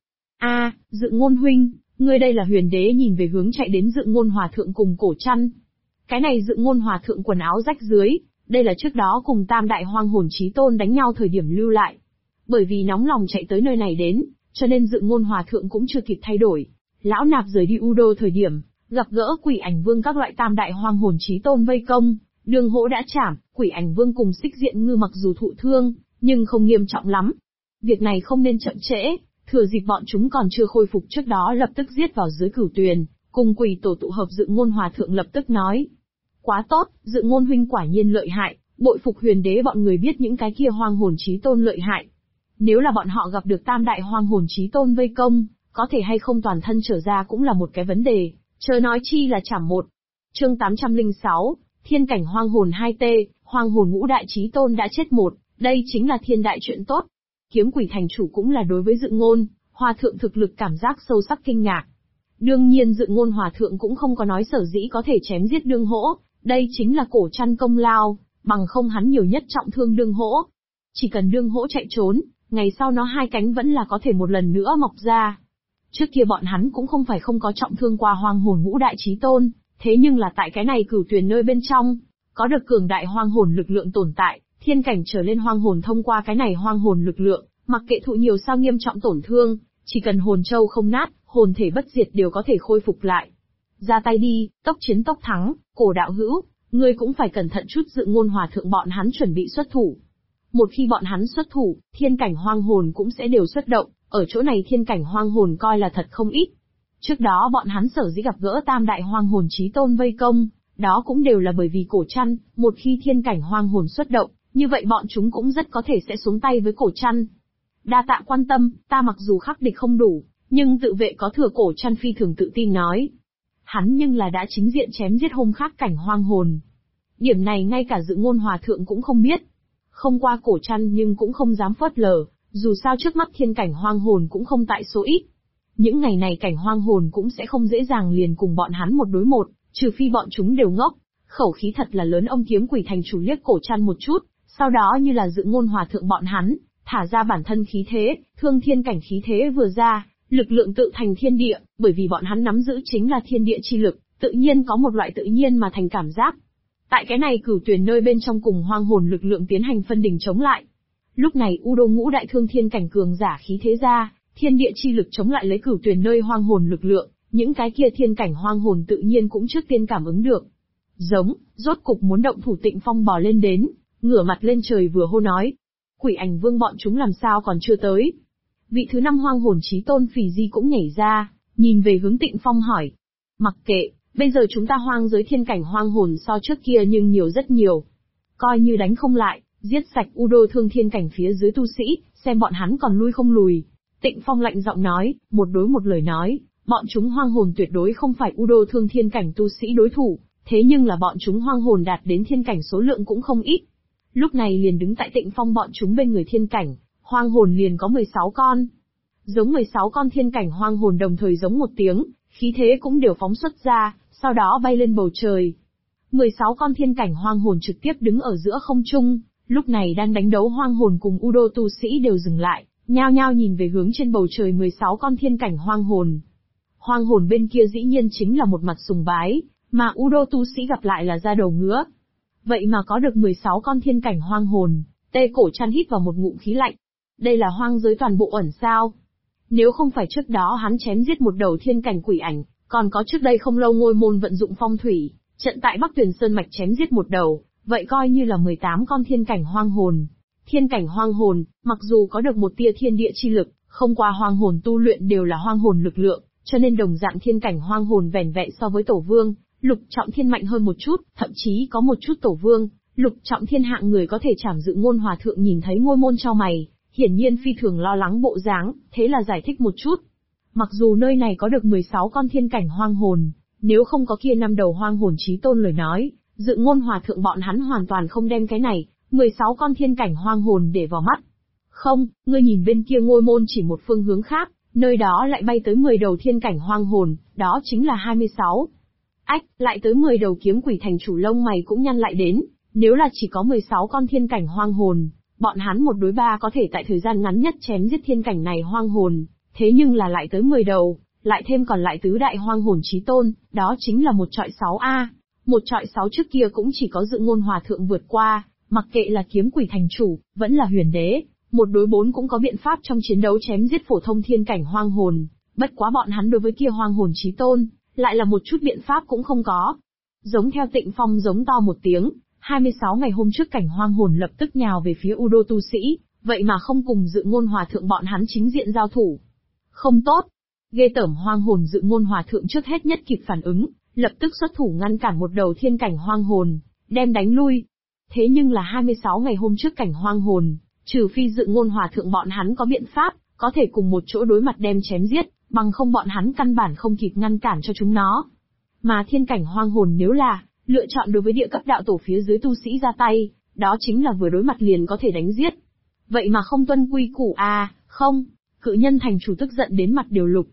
Dự Ngôn huynh, ngươi đây là Huyền đế nhìn về hướng chạy đến Dự Ngôn hòa thượng cùng Cổ Trăn. Cái này Dự Ngôn hòa thượng quần áo rách dưới, đây là trước đó cùng Tam đại hoang hồn chí tôn đánh nhau thời điểm lưu lại. Bởi vì nóng lòng chạy tới nơi này đến, cho nên Dự Ngôn hòa thượng cũng chưa kịp thay đổi. Lão nạp rời đi U Đô thời điểm, gặp gỡ Quỷ Ảnh Vương các loại Tam đại hoang hồn chí tôn vây công, đường hỗ đã chảm, Quỷ Ảnh Vương cùng Xích Diện Ngư mặc dù thụ thương, nhưng không nghiêm trọng lắm. Việc này không nên chậm trễ, thừa dịp bọn chúng còn chưa khôi phục trước đó lập tức giết vào dưới Cửu Tuyền, cùng Quỷ Tổ tụ hợp. Dự Ngôn hòa thượng lập tức nói. Quá tốt, Dự Ngôn huynh quả nhiên lợi hại, bội phục Huyền đế bọn người biết những cái kia hoang hồn chí tôn lợi hại. Nếu là bọn họ gặp được Tam đại hoang hồn chí tôn vây công, có thể hay không toàn thân trở ra cũng là một cái vấn đề, chớ nói chi là chảm một. Chương 806, Thiên cảnh hoang hồn 2T, hoang hồn ngũ đại chí tôn đã chết một, đây chính là thiên đại chuyện tốt. Kiếm quỷ thành chủ cũng là đối với Dự Ngôn hòa thượng thực lực cảm giác sâu sắc kinh ngạc. Đương nhiên Dự Ngôn Hòa Thượng cũng không có nói sở dĩ có thể chém giết Đương Hỗ, đây chính là Cổ Trăn công lao, bằng không hắn nhiều nhất trọng thương Đương Hỗ. Chỉ cần Đương Hỗ chạy trốn, ngày sau nó hai cánh vẫn là có thể một lần nữa mọc ra. Trước kia bọn hắn cũng không phải không có trọng thương qua Hoang Hồn Ngũ Đại Chí Tôn, thế nhưng là tại cái này Cửu Tuyền nơi bên trong, có được cường đại hoang hồn lực lượng tồn tại, thiên cảnh trở lên hoang hồn thông qua cái này hoang hồn lực lượng, mặc kệ thụ nhiều sao nghiêm trọng tổn thương, chỉ cần hồn châu không nát, hồn thể bất diệt đều có thể khôi phục lại. Ra tay đi, tốc chiến tốc thắng, Cổ đạo hữu, ngươi cũng phải cẩn thận chút. Dự Ngôn Hòa Thượng bọn hắn chuẩn bị xuất thủ. Một khi bọn hắn xuất thủ, thiên cảnh hoang hồn cũng sẽ đều xuất động, ở chỗ này thiên cảnh hoang hồn coi là thật không ít. Trước đó bọn hắn sở dĩ gặp gỡ tam đại hoang hồn chí tôn vây công, đó cũng đều là bởi vì Cổ Trăn, một khi thiên cảnh hoang hồn xuất động, như vậy bọn chúng cũng rất có thể sẽ xuống tay với Cổ Trăn. Đa tạ quan tâm, ta mặc dù khắc địch không đủ, nhưng tự vệ có thừa. Cổ Trăn phi thường tự tin nói. Hắn nhưng là đã chính diện chém giết hung khắc cảnh hoang hồn. Điểm này ngay cả Dự Ngôn Hòa Thượng cũng không biết. Không qua Cổ Trăn nhưng cũng không dám phớt lờ, dù sao trước mắt thiên cảnh hoang hồn cũng không tại số ít. Những ngày này cảnh hoang hồn cũng sẽ không dễ dàng liền cùng bọn hắn một đối một, trừ phi bọn chúng đều ngốc. Khẩu khí thật là lớn. Ông Kiếm Quỷ thành chủ liếc Cổ Trăn một chút, sau đó như là Dự Ngôn Hòa Thượng bọn hắn, thả ra bản thân khí thế, thương thiên cảnh khí thế vừa ra, lực lượng tự thành thiên địa, bởi vì bọn hắn nắm giữ chính là thiên địa chi lực, tự nhiên có một loại tự nhiên mà thành cảm giác. Tại cái này Cửu Tuyền nơi bên trong cùng hoang hồn lực lượng tiến hành phân đình chống lại. Lúc này U Đô Ngũ Đại thương thiên cảnh cường giả khí thế ra, thiên địa chi lực chống lại lấy Cửu Tuyền nơi hoang hồn lực lượng, những cái kia thiên cảnh hoang hồn tự nhiên cũng trước tiên cảm ứng được. Giống, rốt cục muốn động thủ. Tịnh Phong bò lên đến, ngửa mặt lên trời vừa hô nói. Quỷ Ảnh Vương bọn chúng làm sao còn chưa tới? Vị thứ 5 hoang hồn chí tôn Phì Di cũng nhảy ra, nhìn về hướng Tịnh Phong hỏi. Mặc kệ, bây giờ chúng ta hoang giới thiên cảnh hoang hồn so trước kia nhưng nhiều rất nhiều. Coi như đánh không lại, giết sạch U Đô thương thiên cảnh phía dưới tu sĩ, xem bọn hắn còn lui không lùi. Tịnh Phong lạnh giọng nói, một đối một lời nói, bọn chúng hoang hồn tuyệt đối không phải U Đô thương thiên cảnh tu sĩ đối thủ, thế nhưng là bọn chúng hoang hồn đạt đến thiên cảnh số lượng cũng không ít. Lúc này liền đứng tại Tịnh Phong bọn chúng bên người thiên cảnh, hoang hồn liền có 16 con. Giống 16 con thiên cảnh hoang hồn đồng thời giống một tiếng, khí thế cũng đều phóng xuất ra, sau đó bay lên bầu trời. 16 con thiên cảnh hoang hồn trực tiếp đứng ở giữa không trung, lúc này đang đánh đấu hoang hồn cùng U Đô tu sĩ đều dừng lại, nhao nhao nhìn về hướng trên bầu trời 16 con thiên cảnh hoang hồn. Hoang hồn bên kia dĩ nhiên chính là một mặt sùng bái, mà U Đô tu sĩ gặp lại là da đầu ngứa. Vậy mà có được 16 con thiên cảnh hoang hồn, Tê Cổ Trăn hít vào một ngụm khí lạnh. Đây là hoang giới toàn bộ ẩn sao? Nếu không phải trước đó hắn chém giết một đầu thiên cảnh quỷ ảnh, còn có trước đây không lâu Ngôi Môn vận dụng phong thủy, trận tại Bắc Tuyền Sơn Mạch chém giết một đầu, vậy coi như là 18 con thiên cảnh hoang hồn. Thiên cảnh hoang hồn, mặc dù có được một tia thiên địa chi lực, không qua hoang hồn tu luyện đều là hoang hồn lực lượng, cho nên đồng dạng thiên cảnh hoang hồn vẻn vẹn so với Tổ Vương, Lục Trọng Thiên mạnh hơn một chút, thậm chí có một chút Tổ Vương, Lục Trọng Thiên hạng người có thể chảm. Dự Ngôn Hòa Thượng nhìn thấy Ngôi Môn chau mày, hiển nhiên phi thường lo lắng bộ dáng, thế là giải thích một chút. Mặc dù nơi này có được 16 con thiên cảnh hoang hồn, nếu không có kia 5 đầu hoang hồn chí tôn lời nói, Dự Ngôn Hòa Thượng bọn hắn hoàn toàn không đem cái này, 16 con thiên cảnh hoang hồn để vào mắt. Không, ngươi nhìn bên kia Ngôi Môn chỉ một phương hướng khác, nơi đó lại bay tới 10 đầu thiên cảnh hoang hồn, đó chính là 26. Ách, lại tới 10 đầu Kiếm Quỷ thành chủ lông mày cũng nhăn lại đến, nếu là chỉ có 16 con thiên cảnh hoang hồn, bọn hắn một đối ba có thể tại thời gian ngắn nhất chém giết thiên cảnh này hoang hồn, thế nhưng là lại tới 10 đầu, lại thêm còn lại tứ đại hoang hồn chí tôn, đó chính là 1-6 1-6 trước kia cũng chỉ có Dự Ngôn Hòa Thượng vượt qua, mặc kệ là Kiếm Quỷ thành chủ, vẫn là Huyền Đế, 1 đối 4 cũng có biện pháp trong chiến đấu chém giết phổ thông thiên cảnh hoang hồn, bất quá bọn hắn đối với kia hoang hồn chí tôn, lại là một chút biện pháp cũng không có. Giống theo Tịnh Phong giống to một tiếng, 26 ngày hôm trước cảnh hoang hồn lập tức nhào về phía U Đô tu sĩ, vậy mà không cùng Dự Ngôn Hòa Thượng bọn hắn chính diện giao thủ. Không tốt. Ghê tởm. Hoang hồn Dự Ngôn Hòa Thượng trước hết nhất kịp phản ứng, lập tức xuất thủ ngăn cản một đầu thiên cảnh hoang hồn, đem đánh lui. Thế nhưng là 26 ngày hôm trước cảnh hoang hồn, trừ phi Dự Ngôn Hòa Thượng bọn hắn có biện pháp, có thể cùng một chỗ đối mặt đem chém giết, bằng không bọn hắn căn bản không kịp ngăn cản cho chúng nó. Mà thiên cảnh hoang hồn nếu là lựa chọn đối với địa cấp đạo tổ phía dưới tu sĩ ra tay, đó chính là vừa đối mặt liền có thể đánh giết. Vậy mà không tuân quy củ à, không, Cự Nhân thành chủ tức giận đến mặt đều lục.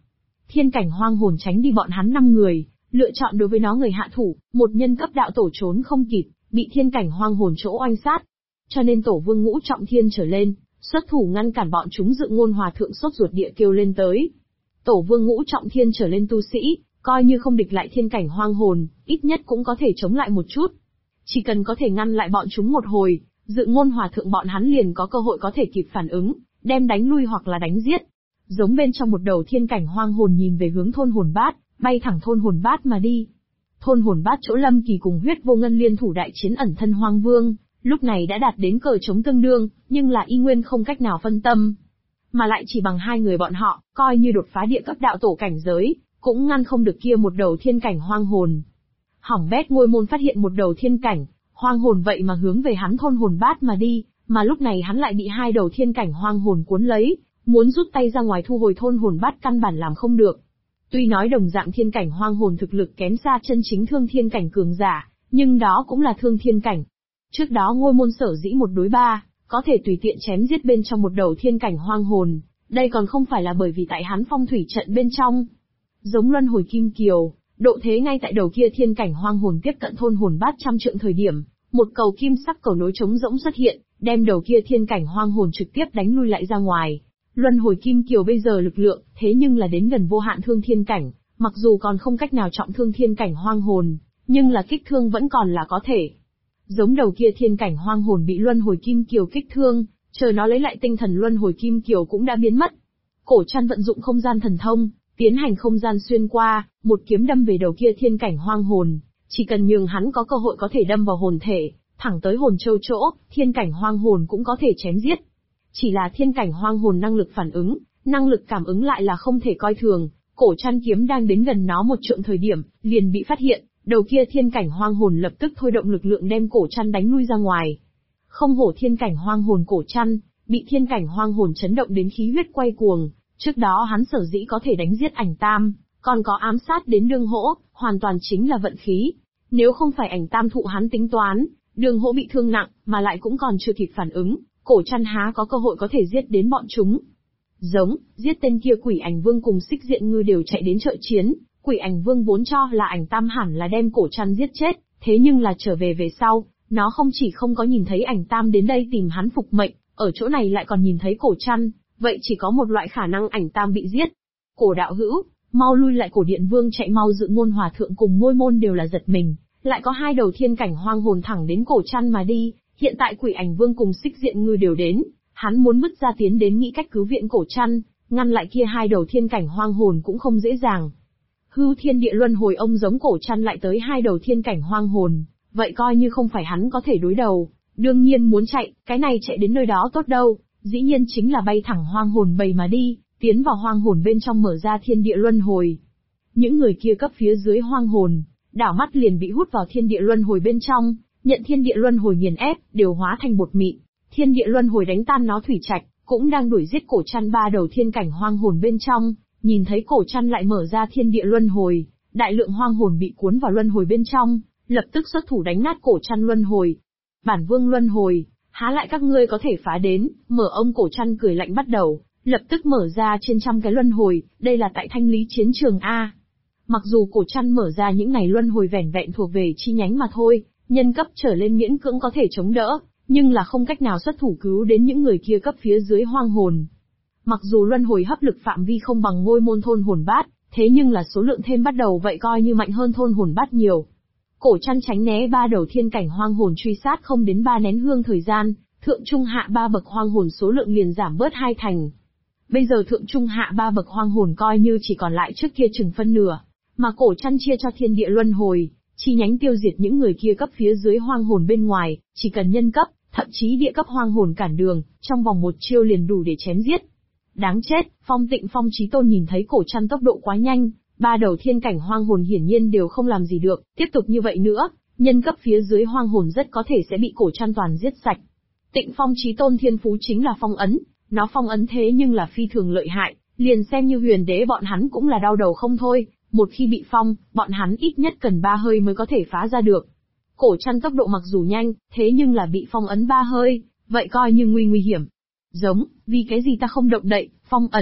Thiên cảnh hoang hồn tránh đi bọn hắn 5 người, lựa chọn đối với nó người hạ thủ, một nhân cấp đạo tổ trốn không kịp, bị thiên cảnh hoang hồn chỗ oanh sát. Cho nên tổ vương ngũ trọng thiên trở lên, xuất thủ ngăn cản bọn chúng. Dự Ngôn hòa thượng sốt ruột địa kêu lên tới. Tổ vương ngũ trọng thiên trở lên tu sĩ, coi như không địch lại thiên cảnh hoang hồn, ít nhất cũng có thể chống lại một chút. Chỉ cần có thể ngăn lại bọn chúng một hồi, Dự Ngôn hòa thượng bọn hắn liền có cơ hội có thể kịp phản ứng, đem đánh lui hoặc là đánh giết. Giống bên trong một đầu thiên cảnh hoang hồn nhìn về hướng thôn hồn bát, bay thẳng thôn hồn bát mà đi. Thôn hồn bát chỗ Lâm Kỳ cùng Huyết Vô Ngân liên thủ đại chiến ẩn thân hoang vương, lúc này đã đạt đến cờ chống tương đương, nhưng là y nguyên không cách nào phân tâm. Mà lại chỉ bằng 2 người bọn họ, coi như đột phá địa cấp đạo tổ cảnh giới, cũng ngăn không được kia một đầu thiên cảnh hoang hồn. Hỏng bét. Ngôi môn phát hiện một đầu thiên cảnh hoang hồn vậy mà hướng về hắn thôn hồn bát mà đi, mà lúc này hắn lại bị 2 đầu thiên cảnh hoang hồn cuốn lấy, muốn rút tay ra ngoài thu hồi thôn hồn bát căn bản làm không được. Tuy nói đồng dạng thiên cảnh hoang hồn thực lực kém xa chân chính thương thiên cảnh cường giả, nhưng đó cũng là thương thiên cảnh. Trước đó ngôi môn sở dĩ 1 đối 3, có thể tùy tiện chém giết bên trong một đầu thiên cảnh hoang hồn, đây còn không phải là bởi vì tại hắn phong thủy trận bên trong. Giống luân hồi kim kiều, độ thế ngay tại đầu kia thiên cảnh hoang hồn tiếp cận thôn hồn bát 100 trượng thời điểm, một cầu kim sắc cầu nối trống rỗng xuất hiện, đem đầu kia thiên cảnh hoang hồn trực tiếp đánh lui lại ra ngoài. Luân hồi kim kiều bây giờ lực lượng, thế nhưng là đến gần vô hạn thương thiên cảnh, mặc dù còn không cách nào trọng thương thiên cảnh hoang hồn, nhưng là kích thương vẫn còn là có thể. Giống đầu kia thiên cảnh hoang hồn bị luân hồi kim kiều kích thương, chờ nó lấy lại tinh thần luân hồi kim kiều cũng đã biến mất. Cổ Trăn vận dụng không gian thần thông, tiến hành không gian xuyên qua, một kiếm đâm về đầu kia thiên cảnh hoang hồn, chỉ cần nhường hắn có cơ hội có thể đâm vào hồn thể, thẳng tới hồn châu chỗ, thiên cảnh hoang hồn cũng có thể chém giết. Chỉ là thiên cảnh hoang hồn năng lực phản ứng, năng lực cảm ứng lại là không thể coi thường. Cổ Trăn kiếm đang đến gần nó 1 trượng thời điểm, liền bị phát hiện, đầu kia thiên cảnh hoang hồn lập tức thôi động lực lượng đem Cổ Trăn đánh lui ra ngoài. Không hổ thiên cảnh hoang hồn Cổ Trăn, bị thiên cảnh hoang hồn chấn động đến khí huyết quay cuồng. Trước đó hắn sở dĩ có thể đánh giết Ảnh Tam, còn có ám sát đến Đường Hỗ, hoàn toàn chính là vận khí. Nếu không phải Ảnh Tam thụ hắn tính toán, Đường Hỗ bị thương nặng, mà lại cũng còn chưa kịp phản ứng, Cổ Trăn há có cơ hội có thể giết đến bọn chúng. Giống, giết tên kia Quỷ Ảnh Vương cùng Xích Diện Ngư đều chạy đến trợ chiến, Quỷ Ảnh Vương vốn cho là Ảnh Tam hẳn là đem Cổ Trăn giết chết, thế nhưng là trở về sau, nó không chỉ không có nhìn thấy Ảnh Tam đến đây tìm hắn phục mệnh, ở chỗ này lại còn nhìn thấy Cổ Trăn, vậy chỉ có một loại khả năng Ảnh Tam bị giết. Cổ đạo hữu, mau lui lại. Cổ Điện Vương chạy mau. Dự Ngôn hòa thượng cùng Ngôi môn đều là giật mình, lại có 2 đầu thiên cảnh hoang hồn thẳng đến Cổ Trăn mà đi. Hiện tại Quỷ Ảnh Vương cùng Xích Diện Ngư đều đến, hắn muốn bứt ra tiến đến nghĩ cách cứu viện Cổ Trăn, ngăn lại kia 2 đầu thiên cảnh hoang hồn cũng không dễ dàng. Hưu thiên địa luân hồi ông giống Cổ Trăn lại tới 2 đầu thiên cảnh hoang hồn, vậy coi như không phải hắn có thể đối đầu. Đương nhiên muốn chạy, cái này chạy đến nơi đó tốt đâu, dĩ nhiên chính là bay thẳng hoang hồn bầy mà đi, tiến vào hoang hồn bên trong mở ra thiên địa luân hồi. Những người kia cấp phía dưới hoang hồn, đảo mắt liền bị hút vào thiên địa luân hồi bên trong, nhận thiên địa luân hồi nghiền ép, đều hóa thành bột mịn. Thiên địa luân hồi đánh tan nó thủy trạch, cũng đang đuổi giết Cổ Trăn 3 đầu thiên cảnh hoang hồn bên trong, nhìn thấy Cổ Trăn lại mở ra thiên địa luân hồi, đại lượng hoang hồn bị cuốn vào luân hồi bên trong, lập tức xuất thủ đánh nát Cổ Trăn luân hồi. Bản vương luân hồi, há lại các ngươi có thể phá đến? Mở ông. Cổ Trăn cười lạnh bắt đầu, lập tức mở ra trên 100 cái luân hồi, đây là tại thanh lý chiến trường A. Mặc dù Cổ Trăn mở ra những này luân hồi vẻn vẹn thuộc về chi nhánh mà thôi, nhân cấp trở lên miễn cưỡng có thể chống đỡ, nhưng là không cách nào xuất thủ cứu đến những người kia cấp phía dưới hoang hồn. Mặc dù luân hồi hấp lực phạm vi không bằng Ngôi môn thôn hồn bát, thế nhưng là số lượng thêm bắt đầu vậy coi như mạnh hơn thôn hồn bát nhiều. Cổ Trăn tránh né 3 đầu thiên cảnh hoang hồn truy sát không đến 3 nén hương thời gian, thượng trung hạ 3 bậc hoang hồn số lượng liền giảm bớt 2 thành. Bây giờ thượng trung hạ 3 bậc hoang hồn coi như chỉ còn lại trước kia chừng phân nửa, mà Cổ Trăn chia cho thiên địa luân hồi, chi nhánh tiêu diệt những người kia cấp phía dưới hoang hồn bên ngoài, chỉ cần nhân cấp, thậm chí địa cấp hoang hồn cản đường, trong vòng 1 chiêu liền đủ để chém giết. Đáng chết. Phong Tịnh Phong Chí Tôn nhìn thấy Cổ Trăn tốc độ quá nhanh, 3 đầu thiên cảnh hoang hồn hiển nhiên đều không làm gì được, tiếp tục như vậy nữa, nhân cấp phía dưới hoang hồn rất có thể sẽ bị Cổ Trăn toàn giết sạch. Tịnh Phong Chí Tôn thiên phú chính là phong ấn, nó phong ấn thế nhưng là phi thường lợi hại, liền xem như huyền đế bọn hắn cũng là đau đầu không thôi, một khi bị phong, bọn hắn ít nhất cần 3 hơi mới có thể phá ra được. Cổ Trăn tốc độ mặc dù nhanh, thế nhưng là bị phong ấn 3 hơi, vậy coi như nguy hiểm. Giống, vì cái gì ta không động đậy, phong ấn,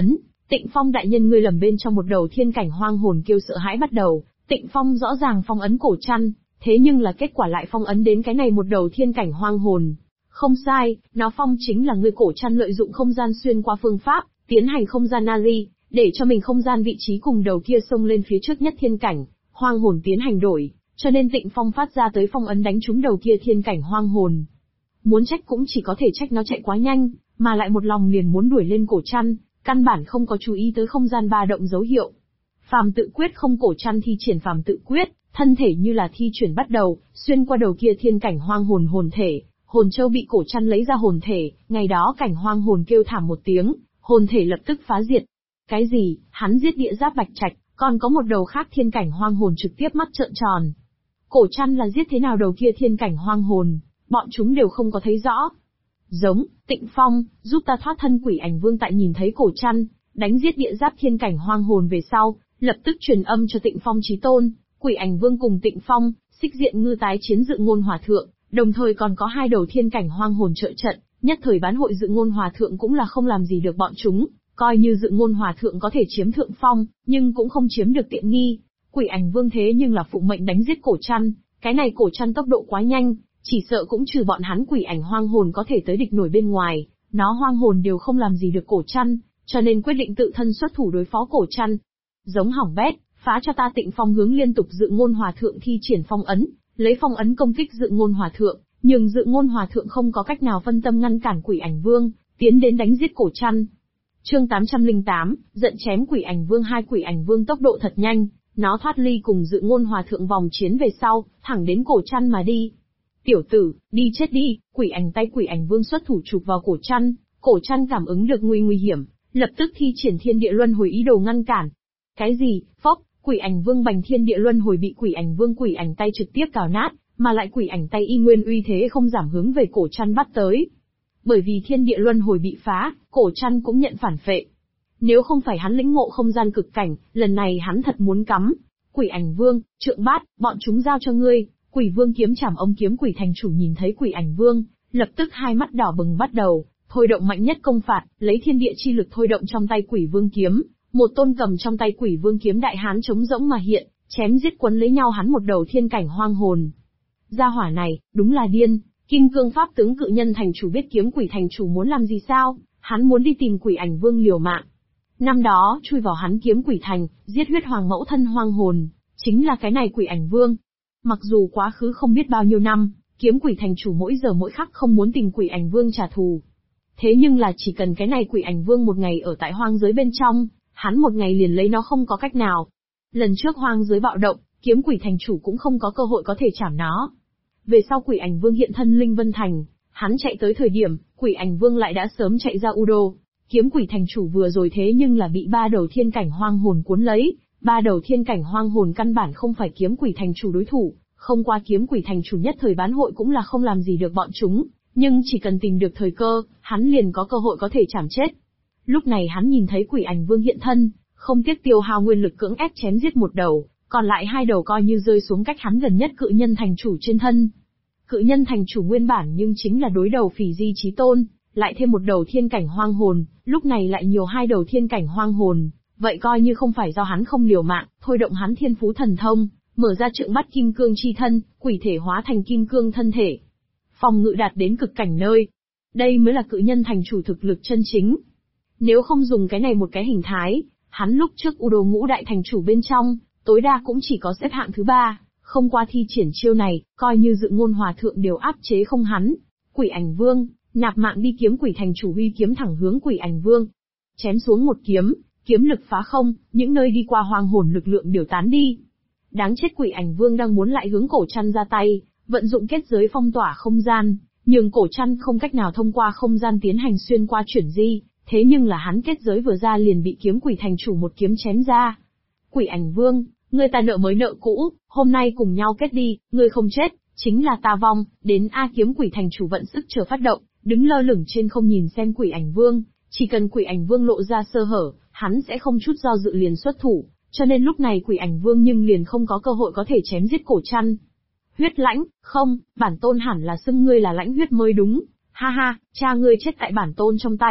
Tịnh Phong đại nhân ngươi lầm bên trong một đầu thiên cảnh hoang hồn kêu sợ hãi bắt đầu, Tịnh Phong rõ ràng phong ấn cổ chăn, thế nhưng là kết quả lại phong ấn đến cái này một đầu thiên cảnh hoang hồn. Không sai, nó phong chính là ngươi cổ chăn lợi dụng không gian xuyên qua phương pháp, tiến hành không gian Nari, để cho mình không gian vị trí cùng đầu kia xông lên phía trước nhất thiên cảnh, hoang hồn tiến hành đổi, cho nên Tịnh Phong phát ra tới phong ấn đánh trúng đầu kia thiên cảnh hoang hồn. Muốn trách cũng chỉ có thể trách nó chạy quá nhanh, mà lại một lòng liền muốn đuổi lên cổ chăn, căn bản không có chú ý tới không gian ba động dấu hiệu. Phàm tự quyết không cổ chăn thi triển phàm tự quyết, thân thể như là thi chuyển bắt đầu, xuyên qua đầu kia thiên cảnh hoang hồn hồn thể, hồn châu bị cổ chăn lấy ra hồn thể, ngày đó cảnh hoang hồn kêu thảm một tiếng, hồn thể lập tức phá diệt. Cái gì, hắn giết địa giáp bạch trạch, còn có một đầu khác thiên cảnh hoang hồn trực tiếp mắt trợn tròn. Cổ chăn là giết thế nào đầu kia thiên cảnh hoang hồn, bọn chúng đều không có thấy rõ. Giống, Tịnh Phong, giúp ta thoát thân quỷ ảnh vương tại nhìn thấy cổ chăn, đánh giết địa giáp thiên cảnh hoang hồn về sau, lập tức truyền âm cho Tịnh Phong chí tôn, quỷ ảnh vương cùng Tịnh Phong, xích diện ngư tái chiến dự ngôn hòa thượng, đồng thời còn có hai đầu thiên cảnh hoang hồn trợ trận, nhất thời bán hội dự ngôn hòa thượng cũng là không làm gì được bọn chúng, coi như dự ngôn hòa thượng có thể chiếm thượng phong, nhưng cũng không chiếm được tiện nghi. Quỷ ảnh vương thế nhưng là phụ mệnh đánh giết cổ chăn, cái này cổ chăn tốc độ quá nhanh, chỉ sợ cũng trừ bọn hắn quỷ ảnh hoang hồn có thể tới địch nổi bên ngoài, nó hoang hồn đều không làm gì được cổ chăn, cho nên quyết định tự thân xuất thủ đối phó cổ chăn. Giống hỏng bét, phá cho ta. Tịnh Phong hướng liên tục dự ngôn hòa thượng thi triển phong ấn, lấy phong ấn công kích dự ngôn hòa thượng, nhưng dự ngôn hòa thượng không có cách nào phân tâm ngăn cản quỷ ảnh vương, tiến đến đánh giết cổ chăn. Chương 808, giận chém quỷ ảnh vương. Hai quỷ ảnh vương tốc độ thật nhanh, nó thoát ly cùng dự ngôn hòa thượng vòng chiến về sau, thẳng đến cổ chăn mà đi. Tiểu tử, đi chết đi. Quỷ ảnh vương xuất thủ chụp vào cổ chăn cảm ứng được nguy hiểm, lập tức thi triển thiên địa luân hồi ý đồ ngăn cản. Cái gì? Phốc, quỷ ảnh vương bành thiên địa luân hồi bị quỷ ảnh tay trực tiếp cào nát, mà lại quỷ ảnh tay y nguyên uy thế không giảm hướng về cổ chăn bắt tới. Bởi vì thiên địa luân hồi bị phá, cổ chăn cũng nhận phản phệ. Nếu không phải hắn lĩnh ngộ không gian cực cảnh, lần này hắn thật muốn cắm. Quỷ ảnh vương, trượng bát, bọn chúng giao cho ngươi. Quỷ vương kiếm chảm ông kiếm quỷ thành chủ nhìn thấy quỷ ảnh vương, lập tức hai mắt đỏ bừng bắt đầu, thôi động mạnh nhất công phạt, lấy thiên địa chi lực thôi động trong tay quỷ vương kiếm, một tôn cầm trong tay quỷ vương kiếm đại hán trống rỗng mà hiện, chém giết quấn lấy nhau hắn một đầu thiên cảnh hoang hồn. Gia hỏa này, đúng là điên. Kim cương pháp tướng cự nhân thành chủ biết kiếm quỷ thành chủ muốn làm gì sao, hắn muốn đi tìm quỷ ảnh vương liều mạng. Năm đó, chui vào hắn kiếm quỷ thành, giết huyết hoàng mẫu thân hoang hồn, chính là cái này quỷ ảnh vương. Mặc dù quá khứ không biết bao nhiêu năm, kiếm quỷ thành chủ mỗi giờ mỗi khắc không muốn tìm quỷ ảnh vương trả thù. Thế nhưng là chỉ cần cái này quỷ ảnh vương một ngày ở tại hoang giới bên trong, hắn một ngày liền lấy nó không có cách nào. Lần trước hoang giới bạo động, kiếm quỷ thành chủ cũng không có cơ hội có thể chảm nó. Về sau quỷ ảnh vương hiện thân Linh Vân Thành, hắn chạy tới thời điểm, quỷ ảnh vương lại đã sớm chạy ra Udo. Kiếm quỷ thành chủ vừa rồi thế nhưng là bị ba đầu thiên cảnh hoang hồn cuốn lấy, ba đầu thiên cảnh hoang hồn căn bản không phải kiếm quỷ thành chủ đối thủ, không qua kiếm quỷ thành chủ nhất thời bán hội cũng là không làm gì được bọn chúng, nhưng chỉ cần tìm được thời cơ, hắn liền có cơ hội có thể chảm chết. Lúc này hắn nhìn thấy quỷ ảnh vương hiện thân, không tiếc tiêu hao nguyên lực cưỡng ép chém giết một đầu, còn lại hai đầu coi như rơi xuống cách hắn gần nhất cự nhân thành chủ trên thân. Cự nhân thành chủ nguyên bản nhưng chính là đối đầu Phỉ Di Chí Tôn, lại thêm một đầu thiên cảnh hoang hồn, lúc này lại nhiều hai đầu thiên cảnh hoang hồn, vậy coi như không phải do hắn không liều mạng, thôi động hắn thiên phú thần thông, mở ra trượng bắt kim cương chi thân, quỷ thể hóa thành kim cương thân thể. Phòng ngự đạt đến cực cảnh nơi. Đây mới là cự nhân thành chủ thực lực chân chính. Nếu không dùng cái này một cái hình thái, hắn lúc trước Udo ngũ đại thành chủ bên trong, tối đa cũng chỉ có xếp hạng thứ 3, không qua thi triển chiêu này, coi như dự ngôn hòa thượng đều áp chế không hắn. Quỷ ảnh vương, nạp mạng đi. Kiếm quỷ thành chủ huy kiếm thẳng hướng quỷ ảnh vương. Chém xuống một kiếm, kiếm lực phá không, những nơi đi qua hoang hồn lực lượng đều tán đi. Đáng chết, quỷ ảnh vương đang muốn lại hướng cổ chăn ra tay, vận dụng kết giới phong tỏa không gian, nhưng cổ chăn không cách nào thông qua không gian tiến hành xuyên qua chuyển di, thế nhưng là hắn kết giới vừa ra liền bị kiếm quỷ thành chủ một kiếm chém ra. Quỷ ảnh vương, ngươi ta nợ mới nợ cũ, hôm nay cùng nhau kết đi, ngươi không chết, chính là ta vong, đến A. Kiếm quỷ thành chủ vận sức chờ phát động, đứng lơ lửng trên không nhìn xem quỷ ảnh vương, chỉ cần quỷ ảnh vương lộ ra sơ hở, hắn sẽ không chút do dự liền xuất thủ, cho nên lúc này quỷ ảnh vương nhưng liền không có cơ hội có thể chém giết cổ chăn. Huyết lãnh, không, bản tôn hẳn là xưng ngươi là lãnh huyết mới đúng, ha ha, cha ngươi chết tại bản tôn trong tay,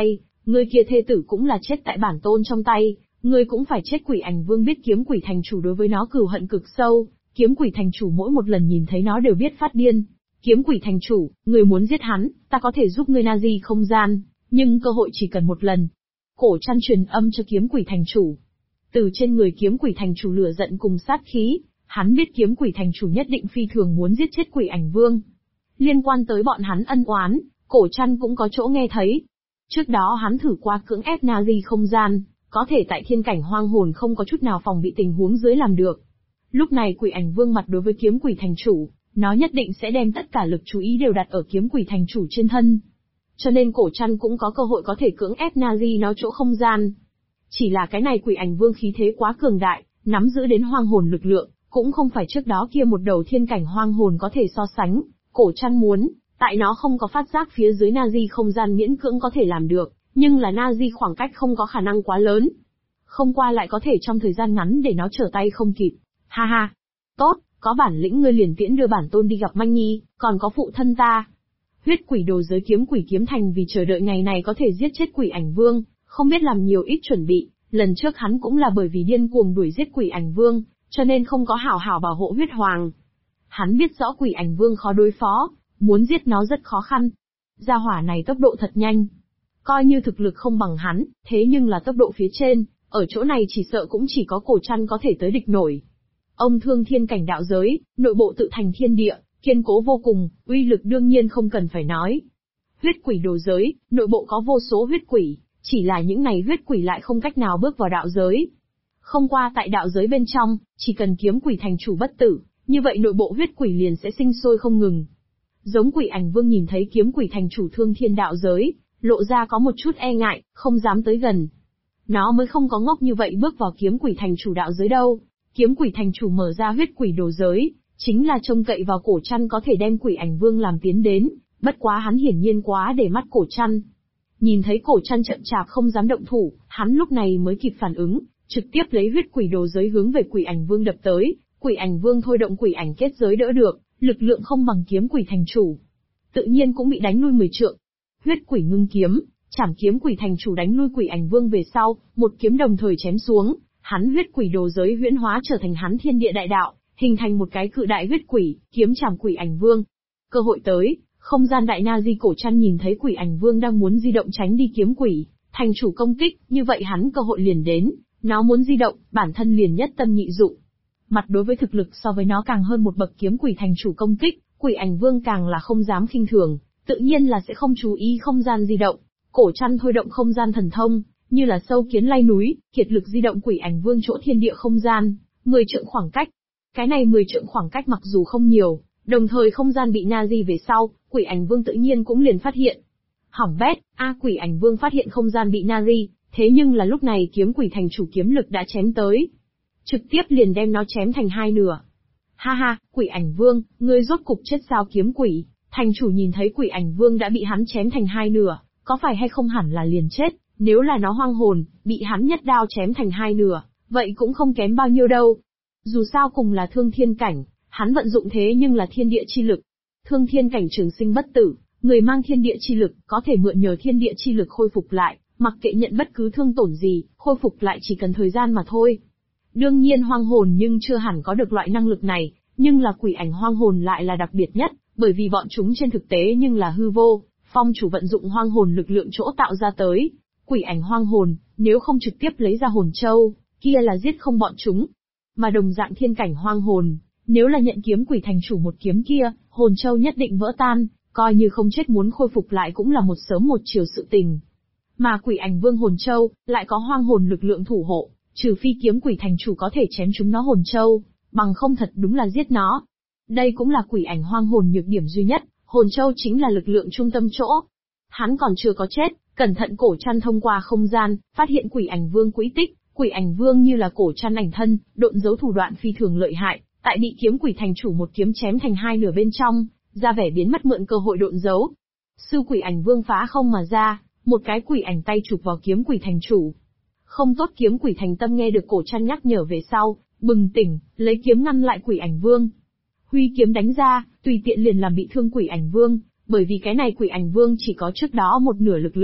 Người kia thê tử cũng là chết tại bản tôn trong tay, người cũng phải chết. Quỷ ảnh vương biết kiếm quỷ thành chủ đối với nó cừu hận cực sâu, kiếm quỷ thành chủ mỗi một lần nhìn thấy nó đều biết phát điên. Kiếm quỷ thành chủ, người muốn giết hắn, ta có thể giúp ngươi Nazi không gian, nhưng cơ hội chỉ cần một lần. Cổ Trăn truyền âm cho kiếm quỷ thành chủ. Từ trên người kiếm quỷ thành chủ lửa giận cùng sát khí, hắn biết kiếm quỷ thành chủ nhất định phi thường muốn giết chết quỷ ảnh vương. Liên quan tới bọn hắn ân oán, Cổ Trăn cũng có chỗ nghe thấy. Trước đó hắn thử qua cưỡng ép Nazi không gian, có thể tại thiên cảnh hoang hồn không có chút nào phòng bị tình huống dưới làm được. Lúc này quỷ ảnh vương mặt đối với kiếm quỷ thành chủ, nó nhất định sẽ đem tất cả lực chú ý đều đặt ở kiếm quỷ thành chủ trên thân. Cho nên Cổ Trăn cũng có cơ hội có thể cưỡng ép Nazi nó chỗ không gian. Chỉ là cái này quỷ ảnh vương khí thế quá cường đại, nắm giữ đến hoang hồn lực lượng, cũng không phải trước đó kia một đầu thiên cảnh hoang hồn có thể so sánh. Cổ Trăn muốn, tại nó không có phát giác phía dưới Nazi không gian miễn cưỡng có thể làm được, nhưng là Nazi khoảng cách không có khả năng quá lớn. Không qua lại có thể trong thời gian ngắn để nó trở tay không kịp. Ha ha. Tốt, có bản lĩnh ngươi liền tiễn đưa bản tôn đi gặp Manh Nhi, còn có phụ thân ta. Huyết quỷ đồ giới kiếm quỷ kiếm thành vì chờ đợi ngày này có thể giết chết quỷ ảnh vương, không biết làm nhiều ít chuẩn bị. Lần trước hắn cũng là bởi vì điên cuồng đuổi giết quỷ ảnh vương, cho nên không có hảo hảo bảo hộ huyết hoàng. Hắn biết rõ quỷ ảnh vương khó đối phó, muốn giết nó rất khó khăn. Gia hỏa này tốc độ thật nhanh. Coi như thực lực không bằng hắn, thế nhưng là tốc độ phía trên, ở chỗ này chỉ sợ cũng chỉ có Cổ Trăn có thể tới địch nổi. Ông thương thiên cảnh đạo giới, nội bộ tự thành thiên địa, kiên cố vô cùng, uy lực đương nhiên không cần phải nói. Huyết quỷ đồ giới, nội bộ có vô số huyết quỷ, chỉ là những này huyết quỷ lại không cách nào bước vào đạo giới. Không qua tại đạo giới bên trong, chỉ cần kiếm quỷ thành chủ bất tử, như vậy nội bộ huyết quỷ liền sẽ sinh sôi không ngừng. Giống quỷ ảnh vương nhìn thấy kiếm quỷ thành chủ thương thiên đạo giới, lộ ra có một chút e ngại, không dám tới gần. Nó mới không có ngốc như vậy bước vào kiếm quỷ thành chủ đạo giới đâu. Kiếm quỷ thành chủ mở ra huyết quỷ đồ giới, chính là trông cậy vào Cổ Trăn có thể đem quỷ ảnh vương làm tiến đến, bất quá hắn hiển nhiên quá để mắt Cổ Trăn. Nhìn thấy Cổ Trăn chậm chạp không dám động thủ, hắn lúc này mới kịp phản ứng, trực tiếp lấy huyết quỷ đồ giới hướng về quỷ ảnh vương đập tới. Quỷ ảnh vương thôi động quỷ ảnh kết giới đỡ được, lực lượng không bằng kiếm quỷ thành chủ, tự nhiên cũng bị đánh lui 10 trượng. Huyết quỷ ngưng kiếm, chảm kiếm quỷ thành chủ đánh lui quỷ ảnh vương về sau, một kiếm đồng thời chém xuống, hắn huyết quỷ đồ giới huyễn hóa trở thành hắn thiên địa đại đạo, hình thành một cái cự đại huyết quỷ, kiếm chảm quỷ ảnh vương. Cơ hội tới, không gian đại Nazi Cổ Trăn nhìn thấy quỷ ảnh vương đang muốn di động tránh đi kiếm quỷ thành chủ công kích, như vậy hắn cơ hội liền đến, nó muốn di động, bản thân liền nhất tâm nhị dụng. Mặt đối với thực lực so với nó càng hơn một bậc kiếm quỷ thành chủ công kích, quỷ ảnh vương càng là không dám khinh thường, tự nhiên là sẽ không chú ý không gian di động. Cổ Trăn thôi động không gian thần thông, như là sâu kiến lay núi, kiệt lực di động quỷ ảnh vương chỗ thiên địa không gian, 10 trượng khoảng cách. Cái này 10 trượng khoảng cách mặc dù không nhiều, đồng thời không gian bị Nazi về sau, quỷ ảnh vương tự nhiên cũng liền phát hiện. Hỏng bét, quỷ ảnh vương phát hiện không gian bị Nazi, thế nhưng là lúc này kiếm quỷ thành chủ kiếm lực đã chém tới. Trực tiếp liền đem nó chém thành hai nửa. Ha ha, quỷ ảnh vương, ngươi rốt cục chết sao? Kiếm quỷ thành chủ nhìn thấy quỷ ảnh vương đã bị hắn chém thành hai nửa, có phải hay không hẳn là liền chết, nếu là nó hoang hồn, bị hắn nhất đao chém thành hai nửa, vậy cũng không kém bao nhiêu đâu. Dù sao cùng là thương thiên cảnh, hắn vận dụng thế nhưng là thiên địa chi lực. Thương thiên cảnh trường sinh bất tử, người mang thiên địa chi lực, có thể mượn nhờ thiên địa chi lực khôi phục lại, mặc kệ nhận bất cứ thương tổn gì, khôi phục lại chỉ cần thời gian mà thôi. Đương nhiên hoang hồn nhưng chưa hẳn có được loại năng lực này, nhưng là quỷ ảnh hoang hồn lại là đặc biệt nhất, bởi vì bọn chúng trên thực tế nhưng là hư vô, phong chủ vận dụng hoang hồn lực lượng chỗ tạo ra tới. Quỷ ảnh hoang hồn, nếu không trực tiếp lấy ra hồn châu, kia là giết không bọn chúng. Mà đồng dạng thiên cảnh hoang hồn, nếu là nhận kiếm quỷ thành chủ một kiếm kia, hồn châu nhất định vỡ tan, coi như không chết muốn khôi phục lại cũng là một sớm một chiều sự tình. Mà quỷ ảnh vương hồn châu, lại có hoang hồn lực lượng thủ hộ, trừ phi kiếm quỷ thành chủ có thể chém chúng nó hồn châu, bằng không thật đúng là giết nó. Đây cũng là quỷ ảnh hoang hồn nhược điểm duy nhất, hồn châu chính là lực lượng trung tâm chỗ. Hắn còn chưa có chết, cẩn thận Cổ Trăn thông qua không gian, phát hiện quỷ ảnh vương quỹ tích, quỷ ảnh vương như là Cổ Trăn ảnh thân, độn giấu thủ đoạn phi thường lợi hại, tại bị kiếm quỷ thành chủ một kiếm chém thành hai nửa bên trong, ra vẻ biến mất mượn cơ hội độn giấu. Sư quỷ ảnh vương phá không mà ra, một cái quỷ ảnh tay chụp vào kiếm quỷ thành chủ. Không tốt, kiếm quỷ thành tâm nghe được Cổ Trăn nhắc nhở về sau, bừng tỉnh, lấy kiếm ngăn lại quỷ ảnh vương. Huy kiếm đánh ra, tùy tiện liền làm bị thương quỷ ảnh vương, bởi vì cái này quỷ ảnh vương chỉ có trước đó một nửa lực lượng,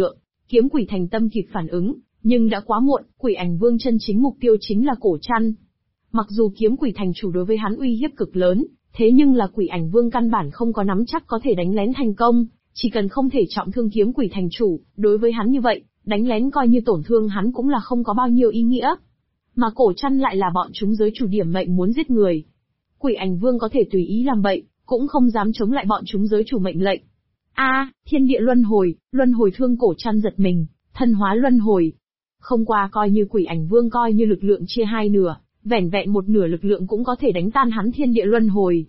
Kiếm quỷ thành tâm kịp phản ứng, nhưng đã quá muộn, quỷ ảnh vương chân chính mục tiêu chính là cổ trăn. Mặc dù kiếm quỷ thành chủ đối với hắn uy hiếp cực lớn, thế nhưng là quỷ ảnh vương căn bản không có nắm chắc có thể đánh lén thành công, chỉ cần không thể trọng thương kiếm quỷ thành chủ, đối với hắn như vậy, đánh lén coi như tổn thương hắn cũng là không có bao nhiêu ý nghĩa. Mà cổ trăn lại là bọn chúng giới chủ điểm mệnh muốn giết người. Quỷ ảnh vương có thể tùy ý làm bậy, cũng không dám chống lại bọn chúng giới chủ mệnh lệnh. Thiên địa luân hồi thương cổ trăn giật mình, thân hóa luân hồi. Không qua coi như quỷ ảnh vương coi như lực lượng chia hai nửa, vẻn vẹn một nửa lực lượng cũng có thể đánh tan hắn thiên địa luân hồi.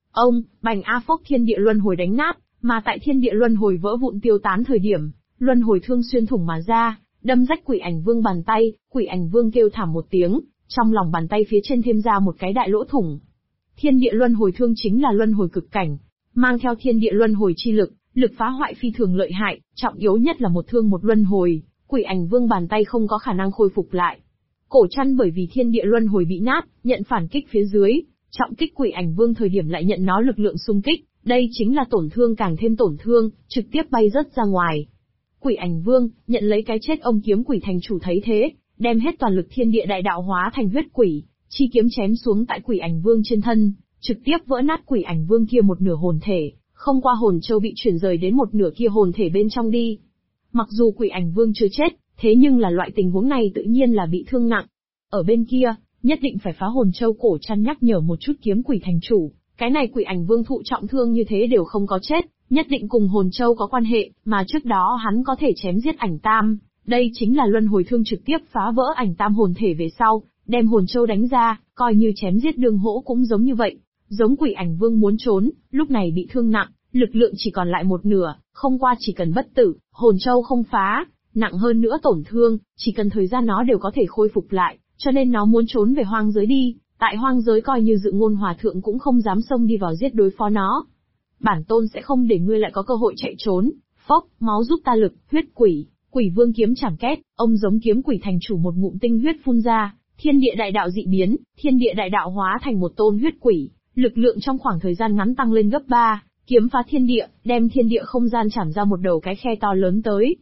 Bành a phốc thiên địa luân hồi đánh nát, mà tại thiên địa luân hồi vỡ vụn tiêu tán thời điểm, luân hồi thương xuyên thủng mà ra, đâm rách quỷ ảnh vương bàn tay, quỷ ảnh vương kêu thảm một tiếng, trong lòng bàn tay phía trên thêm ra một cái đại lỗ thủng. Thiên địa luân hồi thương chính là luân hồi cực cảnh, mang theo thiên địa luân hồi chi lực, lực phá hoại phi thường lợi hại, trọng yếu nhất là một thương một luân hồi, quỷ ảnh vương bàn tay không có khả năng khôi phục lại. Cổ trăn bởi vì thiên địa luân hồi bị nát, nhận phản kích phía dưới, trọng kích quỷ ảnh vương thời điểm lại nhận nó lực lượng xung kích, đây chính là tổn thương càng thêm tổn thương, trực tiếp bay rớt ra ngoài. Quỷ ảnh vương, nhận lấy cái chết ông kiếm quỷ thành chủ thấy thế, đem hết toàn lực thiên địa đại đạo hóa thành huyết quỷ, chi kiếm chém xuống tại quỷ ảnh vương trên thân, trực tiếp vỡ nát quỷ ảnh vương kia một nửa hồn thể, không qua hồn châu bị chuyển rời đến một nửa kia hồn thể bên trong đi. Mặc dù quỷ ảnh vương chưa chết, thế nhưng là loại tình huống này tự nhiên là bị thương nặng. Ở bên kia, nhất định phải phá hồn châu cổ trăn nhắc nhở một chút kiếm quỷ thành chủ, cái này quỷ ảnh vương thụ trọng thương như thế đều không có chết, nhất định cùng hồn châu có quan hệ, mà trước đó hắn có thể chém giết ảnh tam, đây chính là luân hồi thương trực tiếp phá vỡ ảnh tam hồn thể về sau, đem hồn châu đánh ra, coi như chém giết đường hỗ cũng giống như vậy. Giống quỷ ảnh vương muốn trốn, lúc này bị thương nặng, lực lượng chỉ còn lại một nửa, không qua chỉ cần bất tử, hồn châu không phá, nặng hơn nữa tổn thương, chỉ cần thời gian nó đều có thể khôi phục lại, cho nên nó muốn trốn về hoang giới đi, tại hoang giới coi như Dự Ngôn Hòa Thượng cũng không dám xông đi vào giết đối phó nó. Bản tôn sẽ không để ngươi lại có cơ hội chạy trốn. Phốc, máu giúp ta lực, huyết quỷ, quỷ vương kiếm chảm két, ông giống kiếm quỷ thành chủ một ngụm tinh huyết phun ra, thiên địa đại đạo dị biến, thiên địa đại đạo hóa thành một tôn huyết quỷ, lực lượng trong khoảng thời gian ngắn tăng lên gấp 3, kiếm phá thiên địa, đem thiên địa không gian chảm ra một đầu cái khe to lớn tới.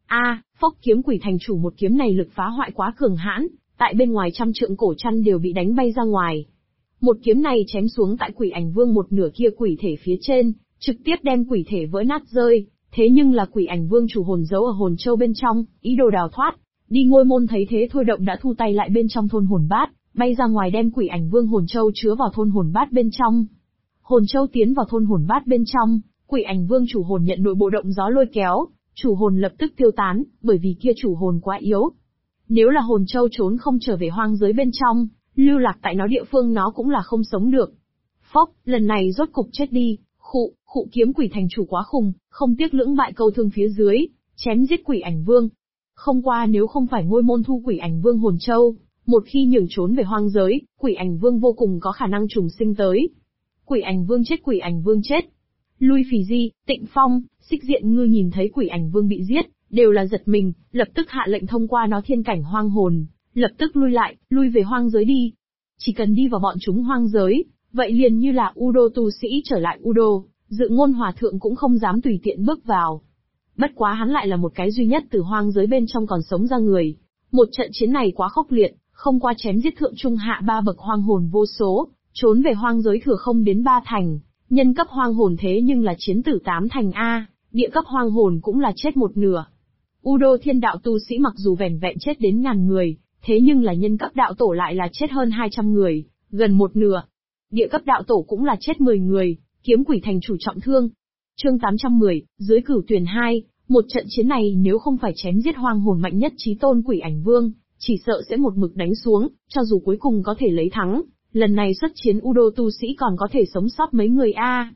Phốc kiếm quỷ thành chủ một kiếm này lực phá hoại quá cường hãn, tại bên ngoài trăm trượng cổ trăn đều bị đánh bay ra ngoài. Một kiếm này chém xuống tại quỷ ảnh vương một nửa kia quỷ thể phía trên, trực tiếp đem quỷ thể vỡ nát rơi, thế nhưng là quỷ ảnh vương chủ hồn giấu ở hồn châu bên trong, ý đồ đào thoát. Đi Ngôi Môn thấy thế thôi động đã thu tay lại bên trong thôn hồn bát, bay ra ngoài đem quỷ ảnh vương hồn châu chứa vào thôn hồn bát bên trong. Hồn châu tiến vào thôn hồn bát bên trong, quỷ ảnh vương chủ hồn nhận nội bộ động gió lôi kéo, chủ hồn lập tức tiêu tán, bởi vì kia chủ hồn quá yếu. Nếu là hồn châu trốn không trở về hoang giới bên trong, lưu lạc tại nó địa phương nó cũng là không sống được. Phốc, lần này rốt cục chết đi, khụ kiếm quỷ thành chủ quá khùng, không tiếc lưỡng bại câu thương phía dưới, chém giết quỷ ảnh vương. Không qua nếu không phải Ngôi Môn thu quỷ ảnh vương hồn châu, một khi nhường trốn về hoang giới, quỷ ảnh vương vô cùng có khả năng trùng sinh tới. Quỷ ảnh vương chết. Lui Phì Di, Tịnh Phong, Xích Diện Ngư nhìn thấy quỷ ảnh vương bị giết, đều là giật mình, lập tức hạ lệnh thông qua nó thiên cảnh hoang hồn, lập tức lui về hoang giới đi. Chỉ cần đi vào bọn chúng hoang giới, vậy liền như là U Đô tu sĩ trở lại U Đô, Dự Ngôn Hòa Thượng cũng không dám tùy tiện bước vào. Bất quá hắn lại là một cái duy nhất từ hoang giới bên trong còn sống ra người. Một trận chiến này quá khốc liệt, không qua chém giết thượng trung hạ 3 bậc hoang hồn vô số, trốn về hoang giới thừa không đến 3 thành, nhân cấp hoang hồn thế nhưng là chiến tử 8 thành địa cấp hoang hồn cũng là chết một nửa. U Đô thiên đạo tu sĩ mặc dù vẻn vẹn chết đến 1000 người, thế nhưng là nhân cấp đạo tổ lại là chết hơn 200 người, gần một nửa. Địa cấp đạo tổ cũng là chết 10 người, kiếm quỷ thành chủ trọng thương. Chương 810, dưới Cửu Tuyền 2, một trận chiến này nếu không phải chém giết hoang hồn mạnh nhất chí tôn quỷ ảnh vương, chỉ sợ sẽ một mực đánh xuống, cho dù cuối cùng có thể lấy thắng, lần này xuất chiến U Đô tu sĩ còn có thể sống sót mấy người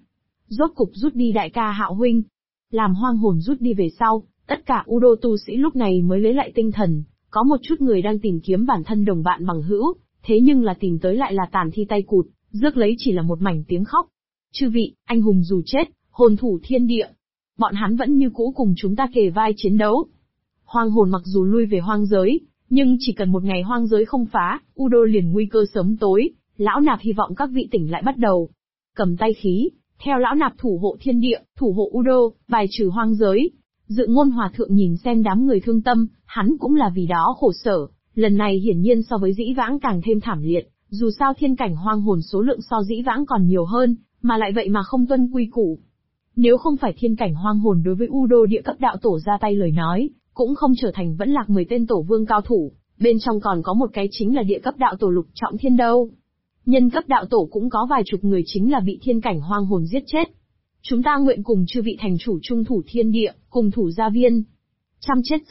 Rốt cục rút đi đại ca Hạo huynh. Làm hoang hồn rút đi về sau, tất cả U Đô tu sĩ lúc này mới lấy lại tinh thần, có một chút người đang tìm kiếm bản thân đồng bạn bằng hữu, thế nhưng là tìm tới lại là tàn thi tay cụt, rước lấy chỉ là một mảnh tiếng khóc. Chư vị, anh hùng dù chết, hồn thủ thiên địa. Bọn hắn vẫn như cũ cùng chúng ta kề vai chiến đấu. Hoang hồn mặc dù lui về hoang giới, nhưng chỉ cần một ngày hoang giới không phá, U Đô liền nguy cơ sớm tối, lão nạp hy vọng các vị tỉnh lại bắt đầu. Cầm tay khí, theo lão nạp thủ hộ thiên địa, thủ hộ U Đô, bài trừ hoang giới. Dự Ngôn Hòa Thượng nhìn xem đám người thương tâm, hắn cũng là vì đó khổ sở, lần này hiển nhiên so với dĩ vãng càng thêm thảm liệt, dù sao thiên cảnh hoang hồn số lượng so dĩ vãng còn nhiều hơn, mà lại vậy mà không tuân quy củ. Nếu không phải thiên cảnh hoang hồn đối với U Đô địa cấp đạo tổ ra tay lời nói, cũng không trở thành vẫn lạc 10 tên tổ vương cao thủ, bên trong còn có một cái chính là địa cấp đạo tổ Lục Trọng Thiên đâu. Nhân cấp đạo tổ cũng có vài chục người chính là bị thiên cảnh hoang hồn giết chết. Chúng ta nguyện cùng chư vị thành chủ trung thủ thiên địa, cùng thủ gia viên. Chăm chết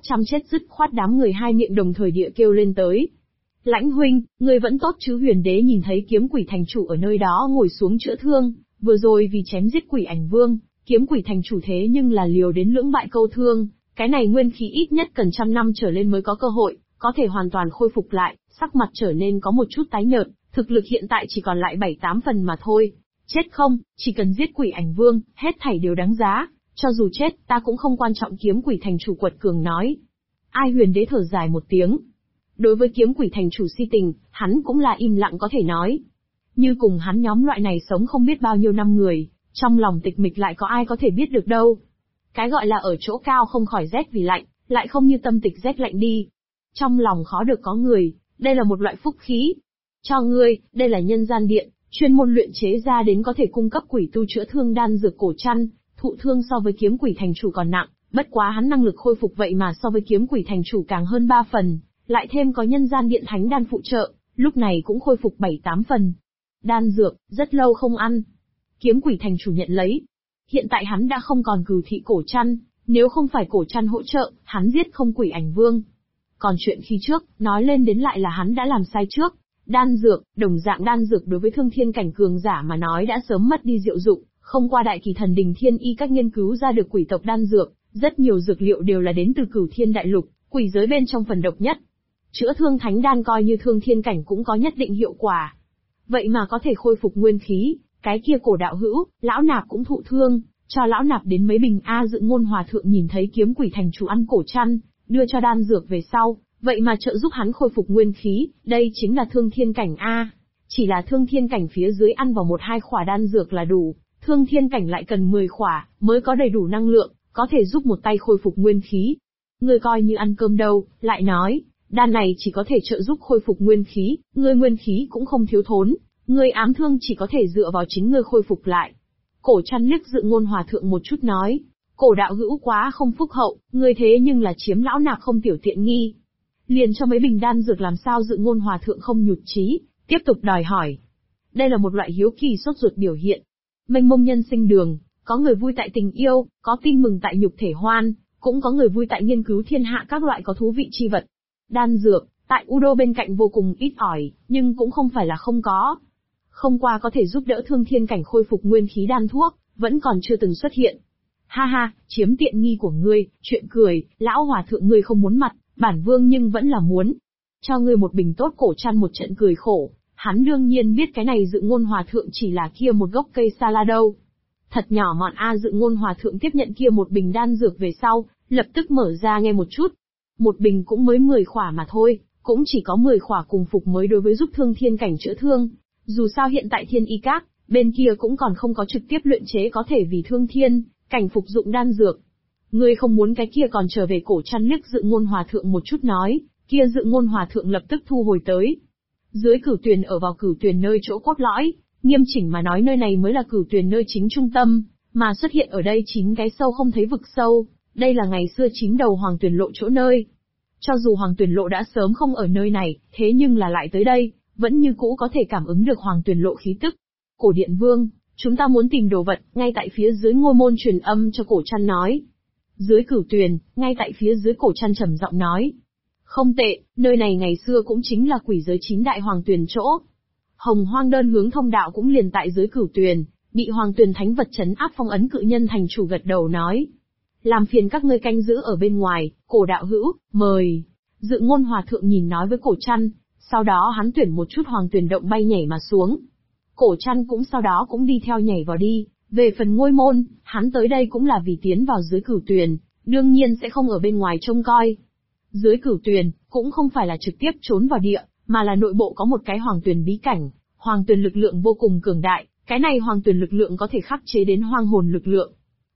dứt khoát đám người hai miệng đồng thời địa kêu lên tới. Lãnh huynh, người vẫn tốt chứ? Huyền đế nhìn thấy kiếm quỷ thành chủ ở nơi đó ngồi xuống chữa thương, vừa rồi vì chém giết quỷ ảnh vương, kiếm quỷ thành chủ thế nhưng là liều đến lưỡng bại câu thương, cái này nguyên khí ít nhất cần 100 năm trở lên mới có cơ hội, có thể hoàn toàn khôi phục lại, sắc mặt trở nên có một chút tái nhợt, thực lực hiện tại chỉ còn lại 7-8 phần mà thôi. Chết không, chỉ cần giết quỷ ảnh vương, hết thảy đều đáng giá, cho dù chết, ta cũng không quan trọng. Kiếm quỷ thành chủ quật cường nói. Ai? Huyền đế thở dài một tiếng. Đối với kiếm quỷ thành chủ si tình, hắn cũng là im lặng có thể nói. Như cùng hắn nhóm loại này sống không biết bao nhiêu năm người, trong lòng tịch mịch lại có ai có thể biết được đâu. Cái gọi là ở chỗ cao không khỏi rét vì lạnh, lại không như tâm tịch rét lạnh đi. Trong lòng khó được có người, đây là một loại phúc khí. Cho ngươi, đây là nhân gian điện, chuyên môn luyện chế ra đến có thể cung cấp quỷ tu chữa thương đan dược cổ chăn, thụ thương so với kiếm quỷ thành chủ còn nặng, bất quá hắn năng lực khôi phục vậy mà so với kiếm quỷ thành chủ càng hơn 3 phần, lại thêm có nhân gian điện thánh đan phụ trợ, lúc này cũng khôi phục 7-8 phần. Đan dược, rất lâu không ăn. Kiếm quỷ thành chủ nhận lấy. Hiện tại hắn đã không còn cừu thị cổ chăn, nếu không phải cổ chăn hỗ trợ, hắn giết không quỷ ảnh vương. Còn chuyện khi trước, nói lên đến lại là hắn đã làm sai trước. Đan dược, đồng dạng đan dược đối với thương thiên cảnh cường giả mà nói đã sớm mất đi diệu dụng, không qua đại kỳ thần đình thiên y các nghiên cứu ra được quỷ tộc đan dược, rất nhiều dược liệu đều là đến từ Cửu Thiên đại lục, quỷ giới bên trong phần độc nhất. Chữa thương thánh đan coi như thương thiên cảnh cũng có nhất định hiệu quả. Vậy mà có thể khôi phục nguyên khí, cái kia cổ đạo hữu, lão nạp cũng thụ thương, cho lão nạp đến mấy bình. Dự Ngôn Hòa Thượng nhìn thấy kiếm quỷ thành chủ ăn cổ chăn, đưa cho đan dược về sau, vậy mà trợ giúp hắn khôi phục nguyên khí, đây chính là thương thiên cảnh a. Chỉ là thương thiên cảnh phía dưới ăn vào 1-2 khỏa đan dược là đủ, thương thiên cảnh lại cần 10 khỏa, mới có đầy đủ năng lượng, có thể giúp một tay khôi phục nguyên khí. Ngươi coi như ăn cơm đâu, lại nói, đan này chỉ có thể trợ giúp khôi phục nguyên khí, ngươi nguyên khí cũng không thiếu thốn, ngươi ám thương chỉ có thể dựa vào chính ngươi khôi phục lại. Cổ chăn liếc Dự Ngôn Hòa Thượng một chút nói, cổ đạo hữu quá không phúc hậu, ngươi thế nhưng là chiếm lão nạp không tiểu tiện nghi. Liền cho mấy bình đan dược làm sao? Dự Ngôn Hòa Thượng không nhụt chí, tiếp tục đòi hỏi. Đây là một loại hiếu kỳ sốt ruột biểu hiện. Mênh mông nhân sinh đường, có người vui tại tình yêu, có tin mừng tại nhục thể hoan, cũng có người vui tại nghiên cứu thiên hạ các loại có thú vị chi vật. Đan dược, tại U Đô bên cạnh vô cùng ít ỏi, nhưng cũng không phải là không có. Không qua có thể giúp đỡ thương thiên cảnh khôi phục nguyên khí đan thuốc, vẫn còn chưa từng xuất hiện. Ha ha, chiếm tiện nghi của ngươi, chuyện cười, lão hòa thượng ngươi không muốn mặt, bản vương nhưng vẫn là muốn. Cho ngươi một bình tốt cổ chăn. Một trận cười khổ, hắn đương nhiên biết cái này Dự Ngôn Hòa Thượng chỉ là kia một gốc cây sa la đâu. Thật nhỏ mọn a. Dự Ngôn Hòa Thượng tiếp nhận kia một bình đan dược về sau, lập tức mở ra nghe một chút. Một bình cũng mới 10 khỏa mà thôi, cũng chỉ có 10 khỏa cùng phục mới đối với giúp thương thiên cảnh chữa thương. Dù sao hiện tại thiên y các, bên kia cũng còn không có trực tiếp luyện chế có thể vì thương thiên cảnh phục dụng đan dược. Ngươi không muốn cái kia còn trở về. Cổ chăn liếc Dự Ngôn Hòa Thượng một chút nói, kia Dự Ngôn Hòa Thượng lập tức thu hồi tới. Dưới Cửu Tuyền ở vào Cửu Tuyền nơi chỗ cốt lõi, nghiêm chỉnh mà nói nơi này mới là Cửu Tuyền nơi chính trung tâm, mà xuất hiện ở đây 9 cái sâu không thấy vực sâu, đây là ngày xưa 9 đầu Hoàng Tuyền lộ chỗ nơi. Cho dù Hoàng Tuyền lộ đã sớm không ở nơi này, thế nhưng là lại tới đây, vẫn như cũ có thể cảm ứng được Hoàng Tuyền lộ khí tức. Cổ Điện Vương, chúng ta muốn tìm đồ vật, ngay tại phía dưới ngôi môn truyền âm cho cổ chăn nói. Dưới Cửu Tuyền, ngay tại phía dưới cổ chăn trầm giọng nói. Không tệ, nơi này ngày xưa cũng chính là quỷ giới 9 đại Hoàng Tuyền chỗ. Hồng Hoang đơn hướng thông đạo cũng liền tại dưới Cửu Tuyền, bị Hoàng Tuyền thánh vật trấn áp phong ấn. Cự nhân thành chủ gật đầu nói. Làm phiền các ngươi canh giữ ở bên ngoài, cổ đạo hữu, mời. Dự Ngôn Hòa Thượng nhìn nói với cổ chăn, sau đó hắn tuyển một chút Hoàng Tuyền động bay nhảy mà xuống. Cổ chăn cũng sau đó cũng đi theo nhảy vào đi. Về phần ngôi môn, hắn tới đây cũng là vì tiến vào dưới Cửu Tuyền, đương nhiên sẽ không ở bên ngoài trông coi. Dưới Cửu Tuyền, cũng không phải là trực tiếp trốn vào địa, mà là nội bộ có một cái Hoàng Tuyền bí cảnh, Hoàng Tuyền lực lượng vô cùng cường đại, cái này Hoàng Tuyền lực lượng có thể khắc chế đến hoang hồn lực lượng.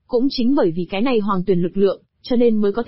Cũng chính bởi vì cái này hoàng tuyển lực lượng, cho nên mới có